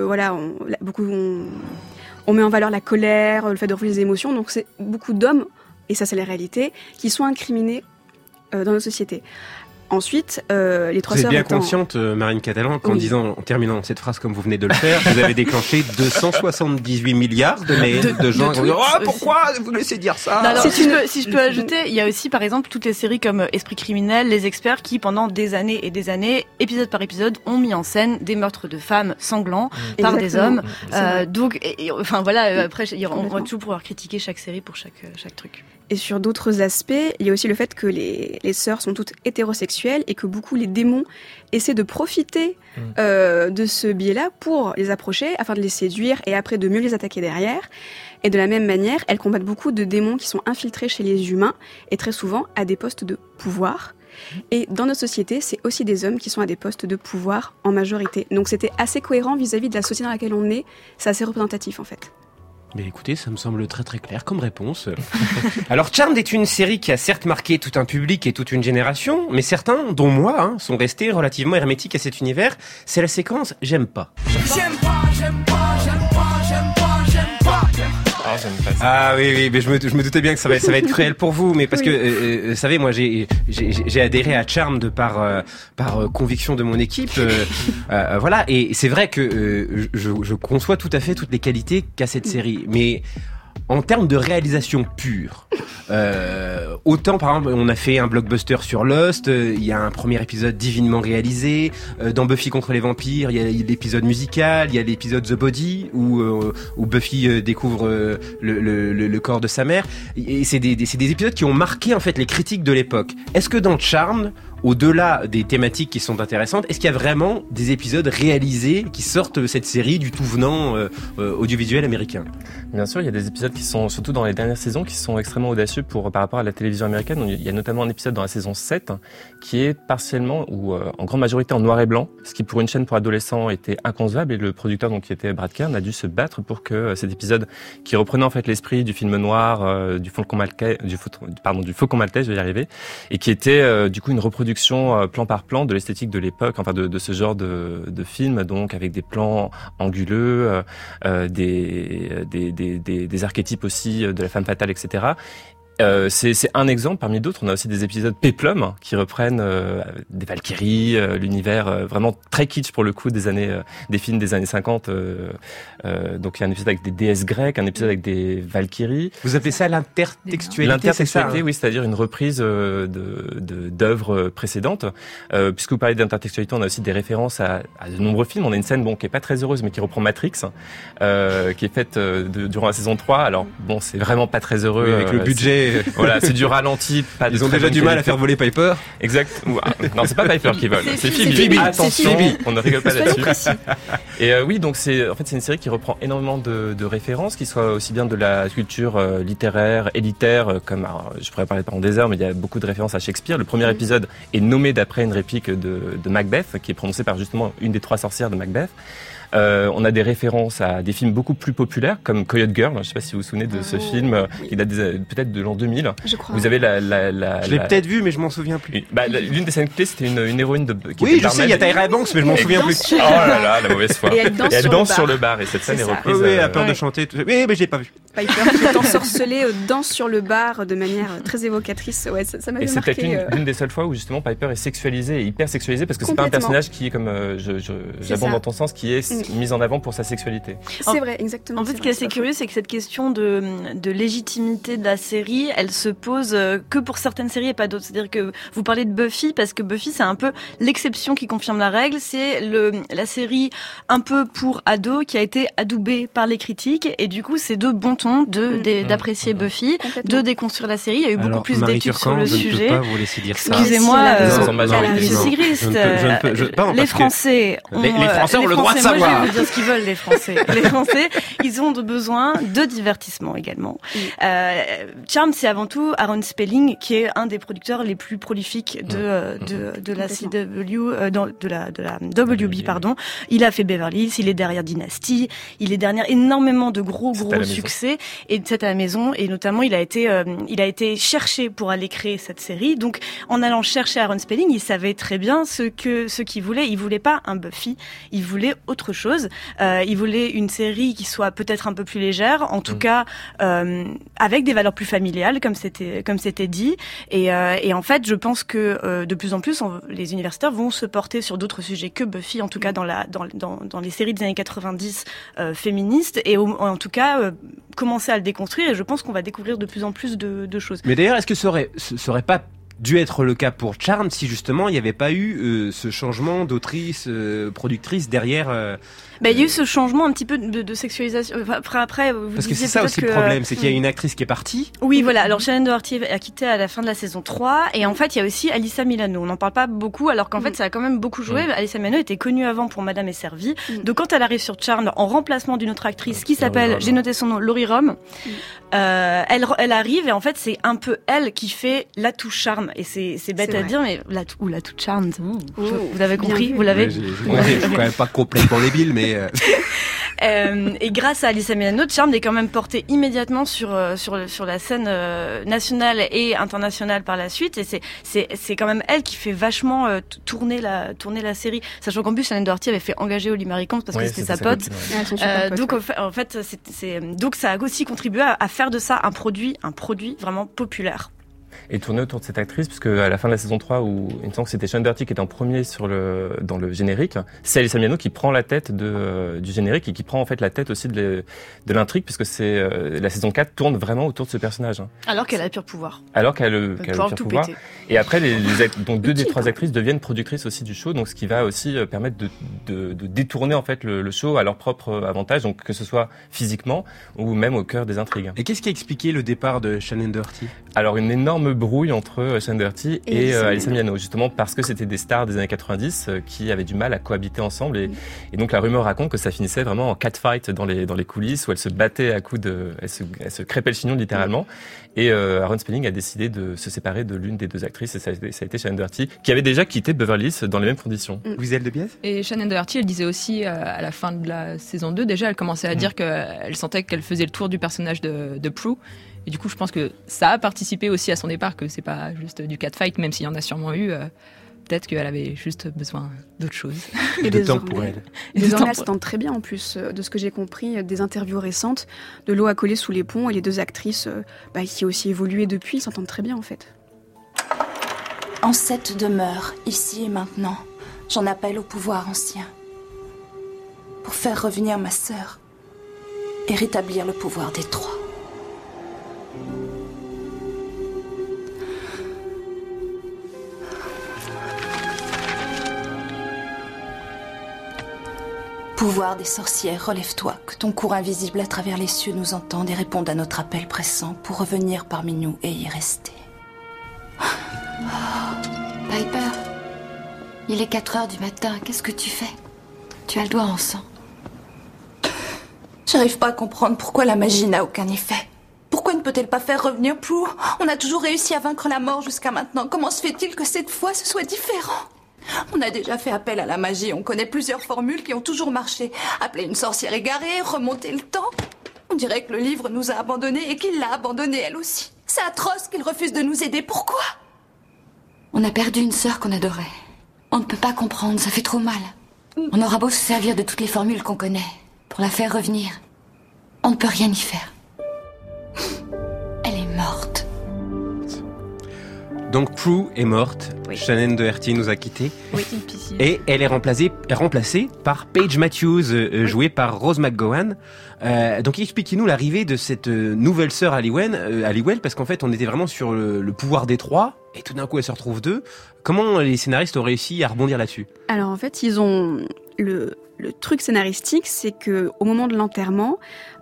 on met en valeur la colère, le fait de refouler les émotions. Donc c'est beaucoup d'hommes, et ça c'est la réalité, qui sont incriminés dans nos sociétés. Ensuite, les trois sœurs. Vous êtes bien consciente, Marine Catalan, qu'en en terminant cette phrase comme vous venez de le faire, vous avez déclenché 278 milliards de mails de gens qui vont dire pourquoi vous laissez dire ça? Non, alors, si je peux ajouter, il y a aussi par exemple toutes les séries comme Esprit criminel, Les Experts, qui pendant des années et des années, épisode par épisode, ont mis en scène des meurtres de femmes sanglants par des hommes. Donc, après, on va toujours pouvoir critiquer chaque série pour chaque truc. Et sur d'autres aspects, il y a aussi le fait que les sœurs sont toutes hétérosexuelles et que beaucoup les démons essaient de profiter de ce biais-là pour les approcher afin de les séduire et après de mieux les attaquer derrière. Et de la même manière, elles combattent beaucoup de démons qui sont infiltrés chez les humains et très souvent à des postes de pouvoir. Et dans notre société, c'est aussi des hommes qui sont à des postes de pouvoir en majorité. Donc c'était assez cohérent vis-à-vis de la société dans laquelle on est. C'est assez représentatif en fait. Mais écoutez, ça me semble très très clair comme réponse. Alors Charmed est une série qui a certes marqué tout un public et toute une génération, mais certains, dont moi, sont restés relativement hermétiques à cet univers. C'est la séquence « J'aime pas ». Ah oui, mais je me doutais bien que ça va être cruel pour vous, mais parce que, vous savez, moi j'ai adhéré à Charmed par conviction de mon équipe, voilà, et c'est vrai que je conçois tout à fait toutes les qualités qu'a cette série, mais en termes de réalisation pure, autant par exemple on a fait un blockbuster sur Lost, il y a un premier épisode divinement réalisé, dans Buffy contre les vampires il y a l'épisode musical, il y a l'épisode The Body où Buffy découvre le corps de sa mère, et c'est des épisodes qui ont marqué en fait les critiques de l'époque. Est-ce que dans Charmed, au-delà des thématiques qui sont intéressantes, est-ce qu'il y a vraiment des épisodes réalisés qui sortent de cette série du tout venant audiovisuel américain? Bien sûr, il y a des épisodes qui sont, surtout dans les dernières saisons, qui sont extrêmement audacieux par rapport à la télévision américaine. Il y a notamment un épisode dans la saison 7 qui est partiellement ou en grande majorité en noir et blanc, ce qui pour une chaîne pour adolescents était inconcevable, et le producteur donc qui était Brad Kern a dû se battre pour que cet épisode qui reprenait en fait l'esprit du film noir, du Faucon Maltais, je vais y arriver, et qui était du coup une reproduction plan par plan de l'esthétique de l'époque, enfin de ce genre de film, donc avec des plans anguleux, des archétypes aussi de la femme fatale, etc. C'est un exemple parmi d'autres. On a aussi des épisodes péplum qui reprennent des Valkyries, l'univers vraiment très kitsch pour le coup des films des années 50. Donc il y a un épisode avec des déesses grecques, un épisode avec des Valkyries. Vous appelez ça l'intertextualité? L'intertextualité, oui, c'est-à-dire une reprise d'œuvres précédentes. Puisque vous parlez d'intertextualité, on a aussi des références à de nombreux films. On a une scène qui est pas très heureuse, mais qui reprend Matrix, qui est faite durant la saison 3. Alors bon, c'est vraiment pas très heureux. Oui, avec le budget. Voilà, c'est du ralenti. Ils ont déjà du mal à faire voler Piper. Exact. Non, c'est pas Piper qui vole. C'est Phoebe. Attention, on ne rigole pas là-dessus. Et oui, donc c'est une série qui reprend énormément de références, qui soient aussi bien de la culture littéraire, élitaire, comme je pourrais parler pendant des heures, mais il y a beaucoup de références à Shakespeare. Le premier épisode est nommé d'après une réplique de Macbeth, qui est prononcée par justement une des 3 sorcières de Macbeth. On a des références à des films beaucoup plus populaires comme Coyote Girl. Je ne sais pas si vous vous souvenez de ce film. Il date peut-être de l'an 2000. Je crois. Vous avez Je l'ai peut-être vu, mais je m'en souviens plus. L'une des scènes clés, c'était une héroïne qui oui, je sais, il y a Tyra Banks, mais je m'en souviens plus. Oh là là, la mauvaise foi. Et elle danse sur le bar. Et cette scène est reprise. Oui, elle a peur de chanter. Oui, mais je l'ai pas vu. Piper qui est ensorcelée, danse sur le bar de manière très évocatrice. Ouais, ça m'avait marqué. Et c'est peut-être l'une des seules fois où justement Piper est sexualisée et hyper sexualisée parce que c'est pas un personnage qui est comme j'abonde dans ton sens, qui est mis en avant pour sa sexualité. C'est vrai, exactement. En fait, ce qui est assez curieux, c'est que cette question de légitimité de la série, elle se pose que pour certaines séries et pas d'autres. C'est-à-dire que vous parlez de Buffy parce que Buffy, c'est un peu l'exception qui confirme la règle. C'est la série un peu pour ados qui a été adoubée par les critiques et du coup, c'est de bon ton d'apprécier Buffy, de déconstruire la série. Il y a eu beaucoup plus d'études sur le sujet. Je ne peux pas vous laisser dire ça. Excusez-moi, Monsieur Sigrist. Les Français ont le droit de savoir. Moi, je vais vous dire ce qu'ils veulent, les Français. Les Français, ils ont besoin de divertissement également. Charmed, c'est avant tout Aaron Spelling, qui est un des producteurs les plus prolifiques de la CW, de la WB, pardon. Il a fait Beverly Hills, il est derrière Dynasty, il est derrière énormément de gros succès, et c'est à la maison, et notamment il a été cherché pour aller créer cette série. Donc, en allant chercher Aaron Spelling, il savait très bien ce qu'il voulait. Il voulait pas un Buffy, il voulait autre chose. Il voulait une série qui soit peut-être un peu plus légère, en tout cas avec des valeurs plus familiales, comme c'était dit. Et en fait, je pense que de plus en plus, les universitaires vont se porter sur d'autres sujets que Buffy, en tout cas dans les séries des années 90 féministes, et en tout cas commencer à le déconstruire. Et je pense qu'on va découvrir de plus en plus de choses. Mais d'ailleurs, est-ce que ça aurait pas dû être le cas pour Charmed si justement il n'y avait pas eu ce changement d'autrice, productrice derrière il y a eu ce changement un petit peu de sexualisation. Après, vous parce que c'est ça aussi le problème, c'est qu'il y a une actrice qui est partie. Oui, voilà. Alors Shannon Doherty a quitté à la fin de la saison 3, et en fait, il y a aussi Alyssa Milano. On n'en parle pas beaucoup, alors qu'en fait, ça a quand même beaucoup joué. Alyssa Milano était connue avant pour Madame est servie. Donc quand elle arrive sur Charmed en remplacement d'une autre actrice qui s'appelle, j'ai noté son nom, Laurie Rom, elle arrive, et en fait, c'est un peu elle qui fait l'atout charme. Et c'est bête à dire, mais l'atout charme. Vous avez compris? Vous l'avez? Je suis quand même pas complètement débile, mais et grâce à Alyssa Milano, Charmed est quand même porté immédiatement sur la scène nationale et internationale par la suite, et c'est quand même elle qui fait vachement tourner la série, sachant qu'en plus Shannon Doherty avait fait engager Holly Marie Combs parce que c'était sa pote. Donc en fait donc ça a aussi contribué à faire de ça un produit vraiment populaire. Et tourné autour de cette actrice, puisque à la fin de la saison 3, où il me semble que c'était Shannon Doherty qui était en premier dans le générique, c'est Alyssa Milano qui prend la tête du générique et qui prend en fait la tête aussi de l'intrigue, puisque la saison 4 tourne vraiment autour de ce personnage. Alors qu'elle a le pur pouvoir. Alors qu'elle a le pur pouvoir. Et après, donc deux des trois actrices deviennent productrices aussi du show, donc ce qui va aussi permettre de détourner en fait le show à leur propre avantage, donc que ce soit physiquement ou même au cœur des intrigues. Et qu'est-ce qui a expliqué le départ de Shannon Doherty? Alors une énorme brouille entre Shannon Doherty et Alyssa Milano, justement parce que c'était des stars des années 90 qui avaient du mal à cohabiter ensemble, et donc la rumeur raconte que ça finissait vraiment en catfight dans les coulisses, où elles se battaient à coups elles se crêpaient le chignon littéralement, et Aaron Spelling a décidé de se séparer de l'une des deux actrices, et ça a été Shannon Doherty, qui avait déjà quitté Beverly Hills dans les mêmes conditions. Wiesel de Biez? Et Shannon Doherty, elle disait aussi à la fin de la saison 2, déjà elle commençait à dire qu'elle sentait qu'elle faisait le tour du personnage de Prue. Et du coup, je pense que ça a participé aussi à son départ, que c'est pas juste du catfight, même s'il y en a sûrement eu. Peut-être qu'elle avait juste besoin d'autre chose. Et de temps pour elle. Et désormais, elle s'entend très bien en plus, de ce que j'ai compris, des interviews récentes, de l'eau à coller sous les ponts, et les deux actrices qui ont aussi évolué depuis, s'entendent très bien en fait. En cette demeure, ici et maintenant, j'en appelle au pouvoir ancien. Pour faire revenir ma sœur et rétablir le pouvoir des trois. Pouvoir des sorcières, relève-toi, que ton cours invisible à travers les cieux nous entende et réponde à notre appel pressant pour revenir parmi nous et y rester. Piper, il est 4h du matin, qu'est-ce que tu fais? Tu as le doigt en sang. J'arrive pas à comprendre pourquoi la magie n'a aucun effet. Pourquoi ne peut-elle pas faire revenir Prue? On a toujours réussi à vaincre la mort jusqu'à maintenant. Comment se fait-il que cette fois ce soit différent? On a déjà fait appel à la magie, on connaît plusieurs formules qui ont toujours marché. Appeler une sorcière égarée, remonter le temps. On dirait que le livre nous a abandonnés et qu'il l'a abandonnée elle aussi. C'est atroce qu'il refuse de nous aider, pourquoi? On a perdu une sœur qu'on adorait. On ne peut pas comprendre, ça fait trop mal. On aura beau se servir de toutes les formules qu'on connaît pour la faire revenir. On ne peut rien y faire. Donc Prue est morte, Shannon Doherty nous a quittés, et elle est remplacée par Paige Matthews, jouée par Rose McGowan. Donc expliquez-nous l'arrivée de cette nouvelle sœur Halliwell, parce qu'en fait on était vraiment sur le pouvoir des trois, et tout d'un coup elle se retrouve deux. Comment les scénaristes ont réussi à rebondir là-dessus ? Alors en fait ils ont le truc scénaristique, c'est que au moment de l'enterrement,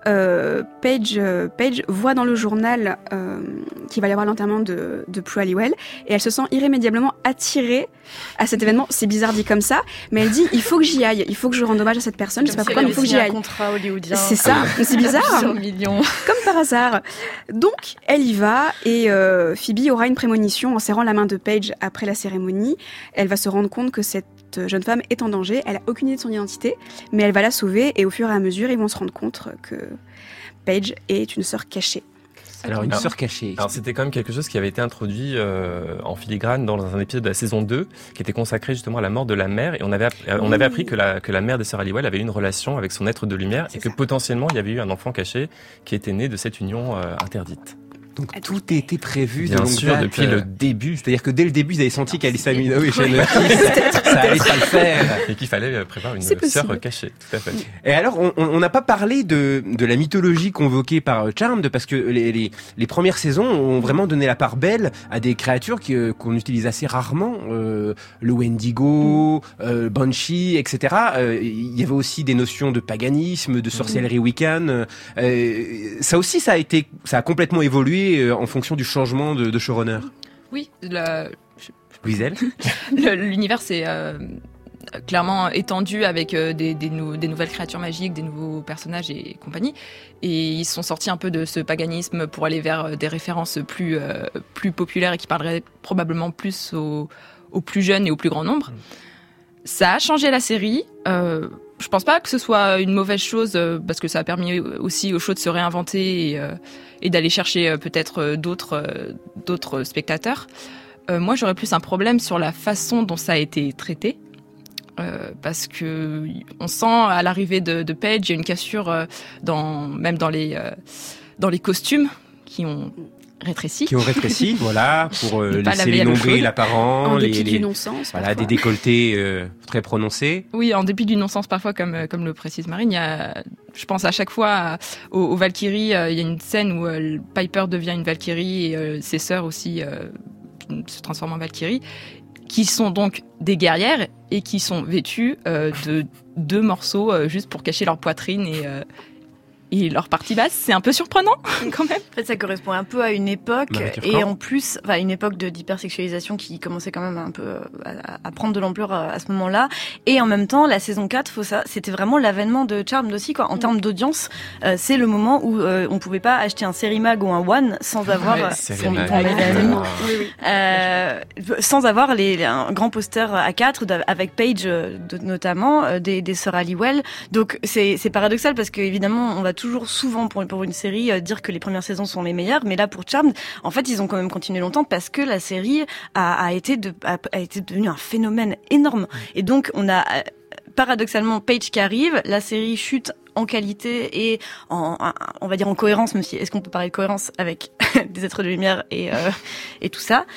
Paige voit dans le journal qu'il va y avoir l'enterrement de Prue Halliwell, et elle se sent irrémédiablement attirée à cet événement. C'est bizarre dit comme ça, mais elle dit il faut que j'y aille, il faut que je rende hommage à cette personne. Je sais pas pourquoi, mais il faut que j'y aille. Un contrat hollywoodien. C'est ça, c'est bizarre. Comme par hasard. Donc elle y va, et Phoebe aura une prémonition en serrant la main de Paige après la cérémonie. Elle va se rendre compte que cette jeune femme est en danger, elle a aucune idée de son identité, mais elle va la sauver, et au fur et à mesure, ils vont se rendre compte que Paige est une sœur cachée. Alors une sœur cachée. Alors c'était quand même quelque chose qui avait été introduit en filigrane dans un épisode de la saison 2 qui était consacré justement à la mort de la mère, et on avait appris que la mère des sœurs Halliwell avait eu une relation avec son être de lumière, et que potentiellement il y avait eu un enfant caché qui était né de cette union interdite. Donc tout était prévu bien de sûr, depuis le début. C'est-à-dire que dès le début, ils avaient senti qu'Alyssa Milano et Shannon ça allait pas le faire. Et qu'il fallait préparer une sœur cachée, tout à fait. Et alors, on n'a pas parlé de la mythologie convoquée par Charmed, parce que les premières saisons ont vraiment donné la part belle à des créatures qu'on utilise assez rarement. Le Wendigo, Banshee, etc. Il y avait aussi des notions de paganisme, de sorcellerie wiccan. Ça aussi, ça a complètement évolué en fonction du changement de showrunner. Oui, Louiselle. L'univers s'est clairement étendu avec des nouvelles créatures magiques, des nouveaux personnages et compagnie. Et ils sont sortis un peu de ce paganisme pour aller vers des références plus populaires et qui parleraient probablement plus aux plus jeunes et au plus grand nombre. Ça a changé la série. Je pense pas que ce soit une mauvaise chose, parce que ça a permis aussi au show de se réinventer et d'aller chercher peut-être d'autres spectateurs. Moi, j'aurais plus un problème sur la façon dont ça a été traité, parce que on sent à l'arrivée de Paige, il y a une cassure même dans les costumes qui ont rétréci, voilà, pour laisser les nombrils apparents, en dépit du non-sens, voilà, des décolletés très prononcés. Oui, en dépit du non-sens parfois, comme le précise Marine. Il y a, je pense à chaque fois aux Valkyries, il y a une scène où Piper devient une Valkyrie et ses sœurs aussi se transforment en Valkyries, qui sont donc des guerrières et qui sont vêtues de 2 morceaux juste pour cacher leur poitrine et leur partie basse. C'est un peu surprenant quand même. En fait, ça correspond un peu à une époque, et en plus, une époque d'hypersexualisation qui commençait quand même un peu à prendre de l'ampleur à ce moment-là. Et en même temps, la saison 4, c'était vraiment l'avènement de Charmed aussi, quoi. En termes d'audience, c'est le moment où on pouvait pas acheter un Sérimag ou un One sans avoir sans avoir un grand poster A4 avec Paige notamment des sœurs Halliwell. Donc c'est paradoxal, parce que évidemment on va toujours souvent pour une série dire que les premières saisons sont les meilleures, mais là pour Charmed, en fait ils ont quand même continué longtemps parce que la série a été devenue un phénomène énorme. Et donc on a paradoxalement Paige qui arrive, la série chute en qualité et on va dire en cohérence, même si est-ce qu'on peut parler de cohérence avec des êtres de lumière et tout ça,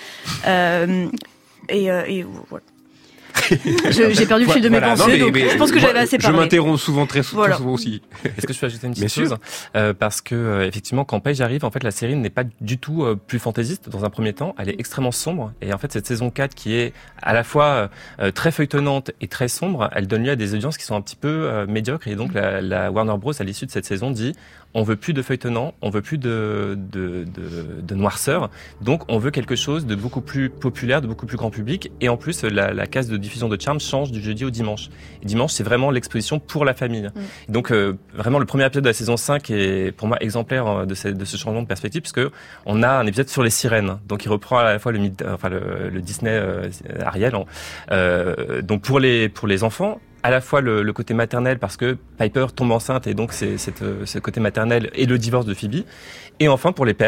et voilà. J'ai perdu le fil de mes pensées, donc je pense que j'avais assez parlé. Je m'interromps souvent, très souvent aussi. Est-ce que je peux ajouter une petite chose parce que effectivement, quand Paige arrive, en fait, la série n'est pas du tout plus fantaisiste dans un premier temps. Elle est extrêmement sombre, et en fait, cette saison 4 qui est à la fois très feuilletonnante et très sombre, elle donne lieu à des audiences qui sont un petit peu médiocres, et donc la Warner Bros à l'issue de cette saison dit: on veut plus de feuilletonnant, on veut plus de noirceur, donc on veut quelque chose de beaucoup plus populaire, de beaucoup plus grand public. Et en plus, la case de diffusion de Charmed change du jeudi au dimanche. Et dimanche, c'est vraiment l'exposition pour la famille. Et donc vraiment, le premier épisode de la saison 5 est pour moi exemplaire de ce changement de perspective, puisque on a un épisode sur les sirènes, donc il reprend à la fois le Disney Ariel, donc pour les enfants, à la fois le côté maternel, parce que Piper tombe enceinte, et donc c'est ce côté maternel et le divorce de Phoebe, et enfin pour les pères.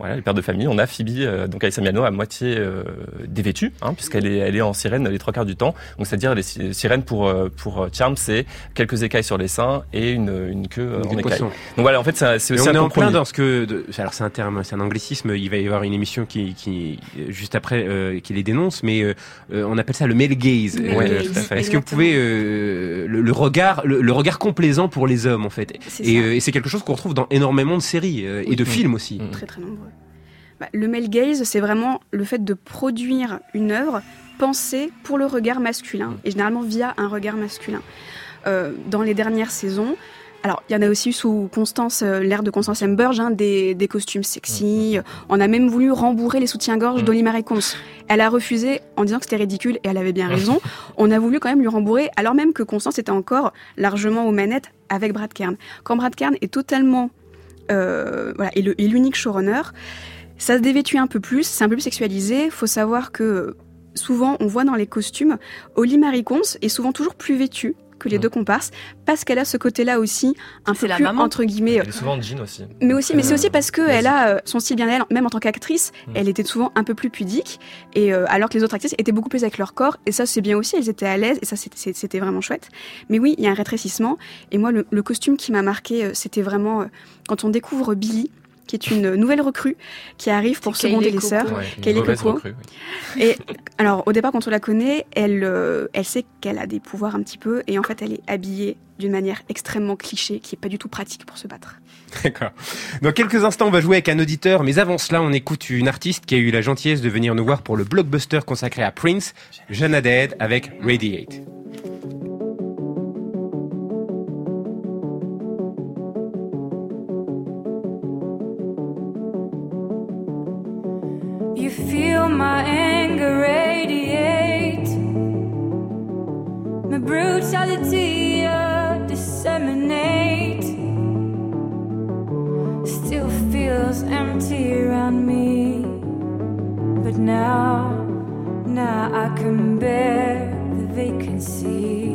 Voilà, les pères de famille. On a Phoebe, donc Alyssa Milano, à moitié dévêtue, puisqu'elle est en sirène les 3 quarts du temps. Donc c'est-à-dire les sirènes pour Charmed, c'est quelques écailles sur les seins et une queue en écailles. Donc voilà, en fait c'est aussi on est en plein dans ce que alors c'est un anglicisme. Il va y avoir une émission qui juste après qui les dénonce, mais on appelle ça le male gaze. Tout à fait. Est-ce que vous pouvez le regard complaisant pour les hommes en fait, et c'est quelque chose qu'on retrouve dans énormément de séries et de films aussi. Très très nombreux. Le male gaze, c'est vraiment le fait de produire une œuvre pensée pour le regard masculin, et généralement via un regard masculin. Dans les dernières saisons, alors il y en a aussi eu sous l'ère de Constance Hemberge, des costumes sexy. On a même voulu rembourrer les soutiens-gorge d'Holly Marie Combs. Elle a refusé en disant que c'était ridicule, et elle avait bien raison. On a voulu quand même lui rembourrer, alors même que Constance était encore largement aux manettes avec Brad Kern. Quand Brad Kern est totalement et l'unique showrunner, ça se dévêtue un peu plus, c'est un peu plus sexualisé. Faut savoir que souvent, on voit dans les costumes, Holly Marie Combs est souvent toujours plus vêtue que les deux comparses, parce qu'elle a ce côté-là aussi, un peu plus, entre guillemets... Elle est souvent en jean aussi. Mais c'est aussi parce qu'elle a son style bien à elle, même en tant qu'actrice, elle était souvent un peu plus pudique, et alors que les autres actrices étaient beaucoup plus avec leur corps, et ça c'est bien aussi, elles étaient à l'aise, et ça c'était vraiment chouette. Mais oui, il y a un rétrécissement, et moi le costume qui m'a marqué, c'était vraiment quand on découvre Billy, qui est une nouvelle recrue qui arrive pour seconder les sœurs. Kaylee Cuoco. Et alors, au départ, quand on la connaît, elle sait qu'elle a des pouvoirs un petit peu, et en fait, elle est habillée d'une manière extrêmement cliché, qui est pas du tout pratique pour se battre. D'accord. Dans quelques instants, on va jouer avec un auditeur, mais avant cela, on écoute une artiste qui a eu la gentillesse de venir nous voir pour le blockbuster consacré à Prince, Jeanne Haddad avec Radiate. You feel my anger radiate, my brutality disseminate. Still feels empty around me, but now I can bear the vacancy.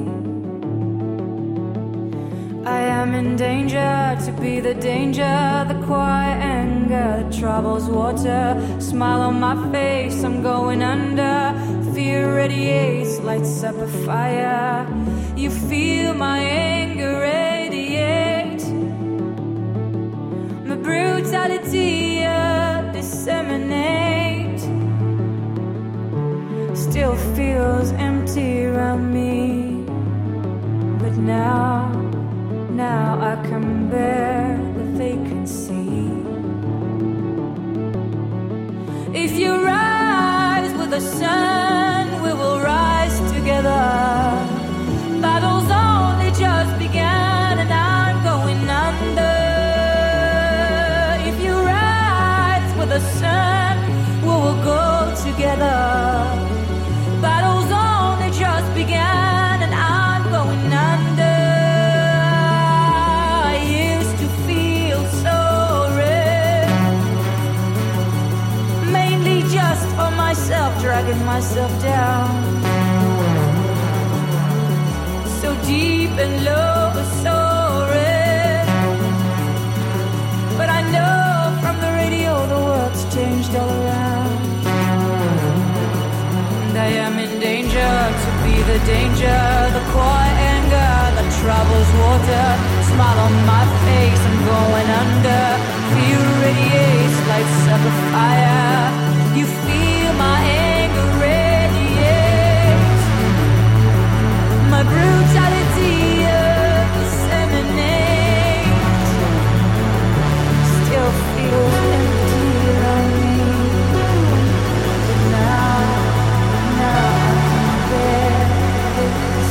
I am in danger to be the danger, the quiet anger that troubles water. Smile on my face, I'm going under. Fear radiates, lights up a fire. You feel my anger radiate, my brutality disseminate. Still feels empty around me, but now I can bear the vacancy. If you rise with the sun, we will rise together. Battle's only just begun and I'm going under. If you rise with the sun, we will go together. Battle's only just begun and I'm going under. Dragging myself down, so deep and low, so red. But I know from the radio the world's changed all around, and I am in danger to be the danger, the quiet anger that troubles water. Smile on my face, I'm going under. Fear radiates, lights up a fire. You feel my anger radiate, my brutality disseminate. Still feels empty around me, but now I can bear this.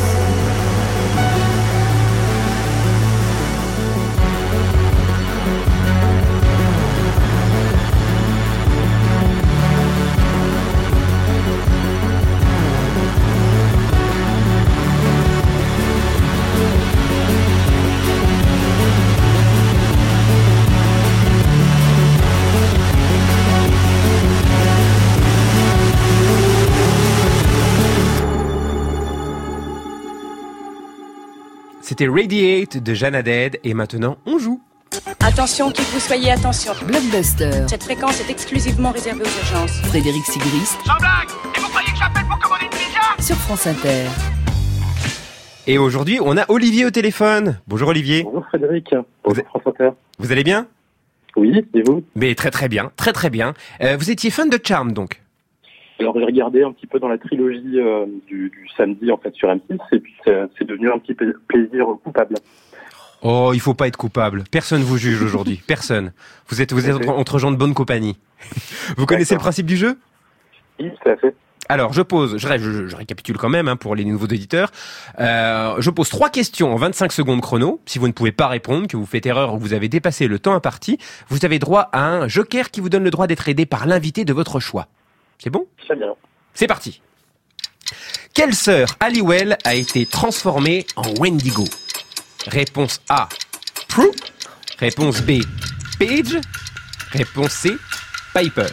C'était Radiate de Jeanne Haddad, et maintenant on joue. Attention, qui que vous soyez, attention. Blockbuster. Cette fréquence est exclusivement réservée aux urgences. Frédéric Sigrist. Sans blague. Et vous croyez que j'appelle pour commander une pizza? Sur France Inter. Et aujourd'hui, on a Olivier au téléphone. Bonjour Olivier. Bonjour Frédéric. Bonjour France Inter. Vous allez bien? Oui, et vous? Mais très très bien, très très bien. Vous étiez fan de Charmed donc? Alors j'ai regardé un petit peu dans la trilogie du samedi en fait sur M6 et puis c'est devenu un petit plaisir coupable. Oh, il faut pas être coupable. Personne vous juge aujourd'hui. Personne. Vous êtes entre gens de bonne compagnie. Vous connaissez le principe du jeu? Oui, tout à fait. Alors, je récapitule quand même pour les nouveaux auditeurs. Je pose 3 questions en 25 secondes chrono. Si vous ne pouvez pas répondre, que vous faites erreur ou que vous avez dépassé le temps imparti, vous avez droit à un joker qui vous donne le droit d'être aidé par l'invité de votre choix. C'est bon? Très bien. C'est parti. Quelle sœur Halliwell a été transformée en Wendigo? Réponse A, Prue. Réponse B, Paige. Réponse C, Piper.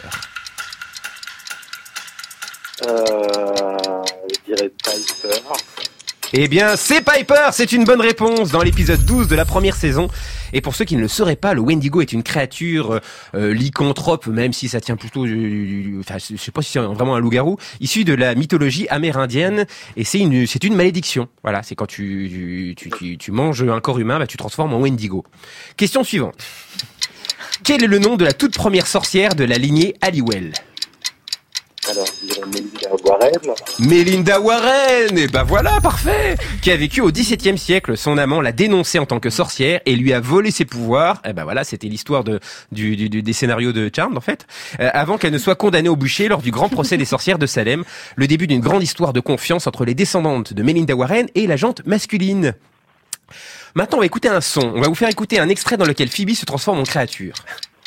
Je dirais Piper. Eh bien, c'est Piper, c'est une bonne réponse dans l'épisode 12 de la première saison. Et pour ceux qui ne le sauraient pas, le Wendigo est une créature lycanthrope, même si ça tient plutôt enfin, je sais pas si c'est vraiment un loup-garou, issu de la mythologie amérindienne. Et c'est une malédiction. Voilà, c'est quand tu manges un corps humain, bah, tu transformes en Wendigo. Question suivante. Quel est le nom de la toute première sorcière de la lignée Halliwell? Alors, je dirais Melinda Warren. Melinda Warren, et ben voilà, parfait. Qui a vécu au XVIIe siècle. Son amant l'a dénoncée en tant que sorcière et lui a volé ses pouvoirs. Et ben voilà, c'était l'histoire des scénarios de Charmed en fait. Avant qu'elle ne soit condamnée au bûcher lors du grand procès des sorcières de Salem. Le début d'une grande histoire de confiance entre les descendantes de Melinda Warren et la gente masculine. Maintenant, on va écouter un son. On va vous faire écouter un extrait dans lequel Phoebe se transforme en créature.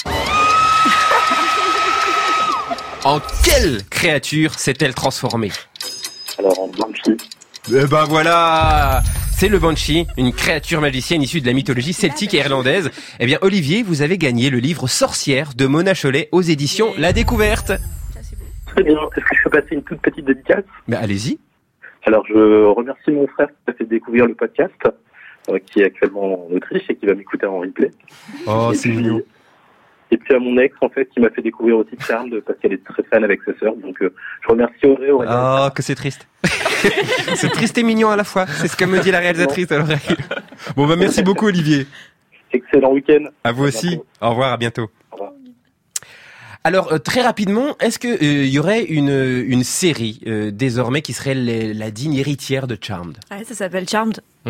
En quelle créature s'est-elle transformée? Alors en Banshee. Eh ben voilà, c'est le Banshee, une créature magicienne issue de la mythologie celtique et irlandaise. Eh bien Olivier, vous avez gagné le livre Sorcière de Mona Chollet aux éditions La Découverte. Très bien. Est-ce que je peux passer une toute petite dédicace? Ben allez-y. Alors je remercie mon frère qui m'a fait découvrir le podcast, qui est actuellement en Autriche et qui va m'écouter en replay. Oh, c'est mignon. Et puis à mon ex, en fait, qui m'a fait découvrir aussi Charmed parce qu'elle est très fan avec sa sœur. Donc, je remercie Audrey. Oh, que c'est triste. C'est triste et mignon à la fois. C'est ce que me dit la réalisatrice à l'oreille. Bon, bah, merci beaucoup, Olivier. Excellent week-end. À vous aussi. Bientôt. Au revoir, à bientôt. Au revoir. Alors, très rapidement, est-ce que y aurait une série désormais qui serait la digne héritière de Charmed? Ouais, ça s'appelle Charmed. Il y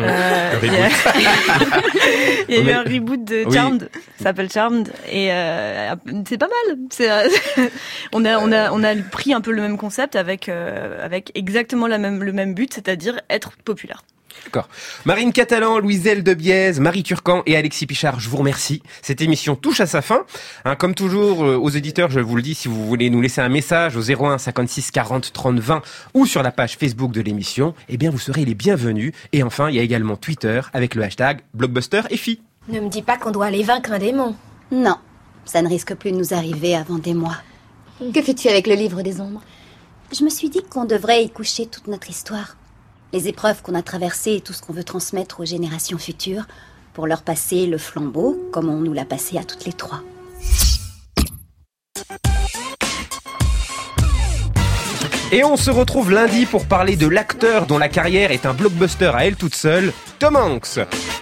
a eu un reboot de Charmed, ça s'appelle Charmed et c'est pas mal. On a pris un peu le même concept avec exactement le même but, c'est-à-dire être populaire. D'accord. Marine Catalan, Louiselle Debiez, Marie Turcan et Alexis Pichard, je vous remercie. Cette émission touche à sa fin. Comme toujours, aux auditeurs, je vous le dis, si vous voulez nous laisser un message au 01 56 40 30 20 ou sur la page Facebook de l'émission, eh bien, vous serez les bienvenus. Et enfin, il y a également Twitter avec le hashtag BlockbusterFI. Ne me dis pas qu'on doit aller vaincre un démon. Non, ça ne risque plus de nous arriver avant des mois. Que fais-tu avec le livre des ombres? Je me suis dit qu'on devrait y coucher toute notre histoire. Les épreuves qu'on a traversées et tout ce qu'on veut transmettre aux générations futures pour leur passer le flambeau comme on nous l'a passé à toutes les trois. Et on se retrouve lundi pour parler de l'acteur dont la carrière est un blockbuster à elle toute seule, Tom Hanks.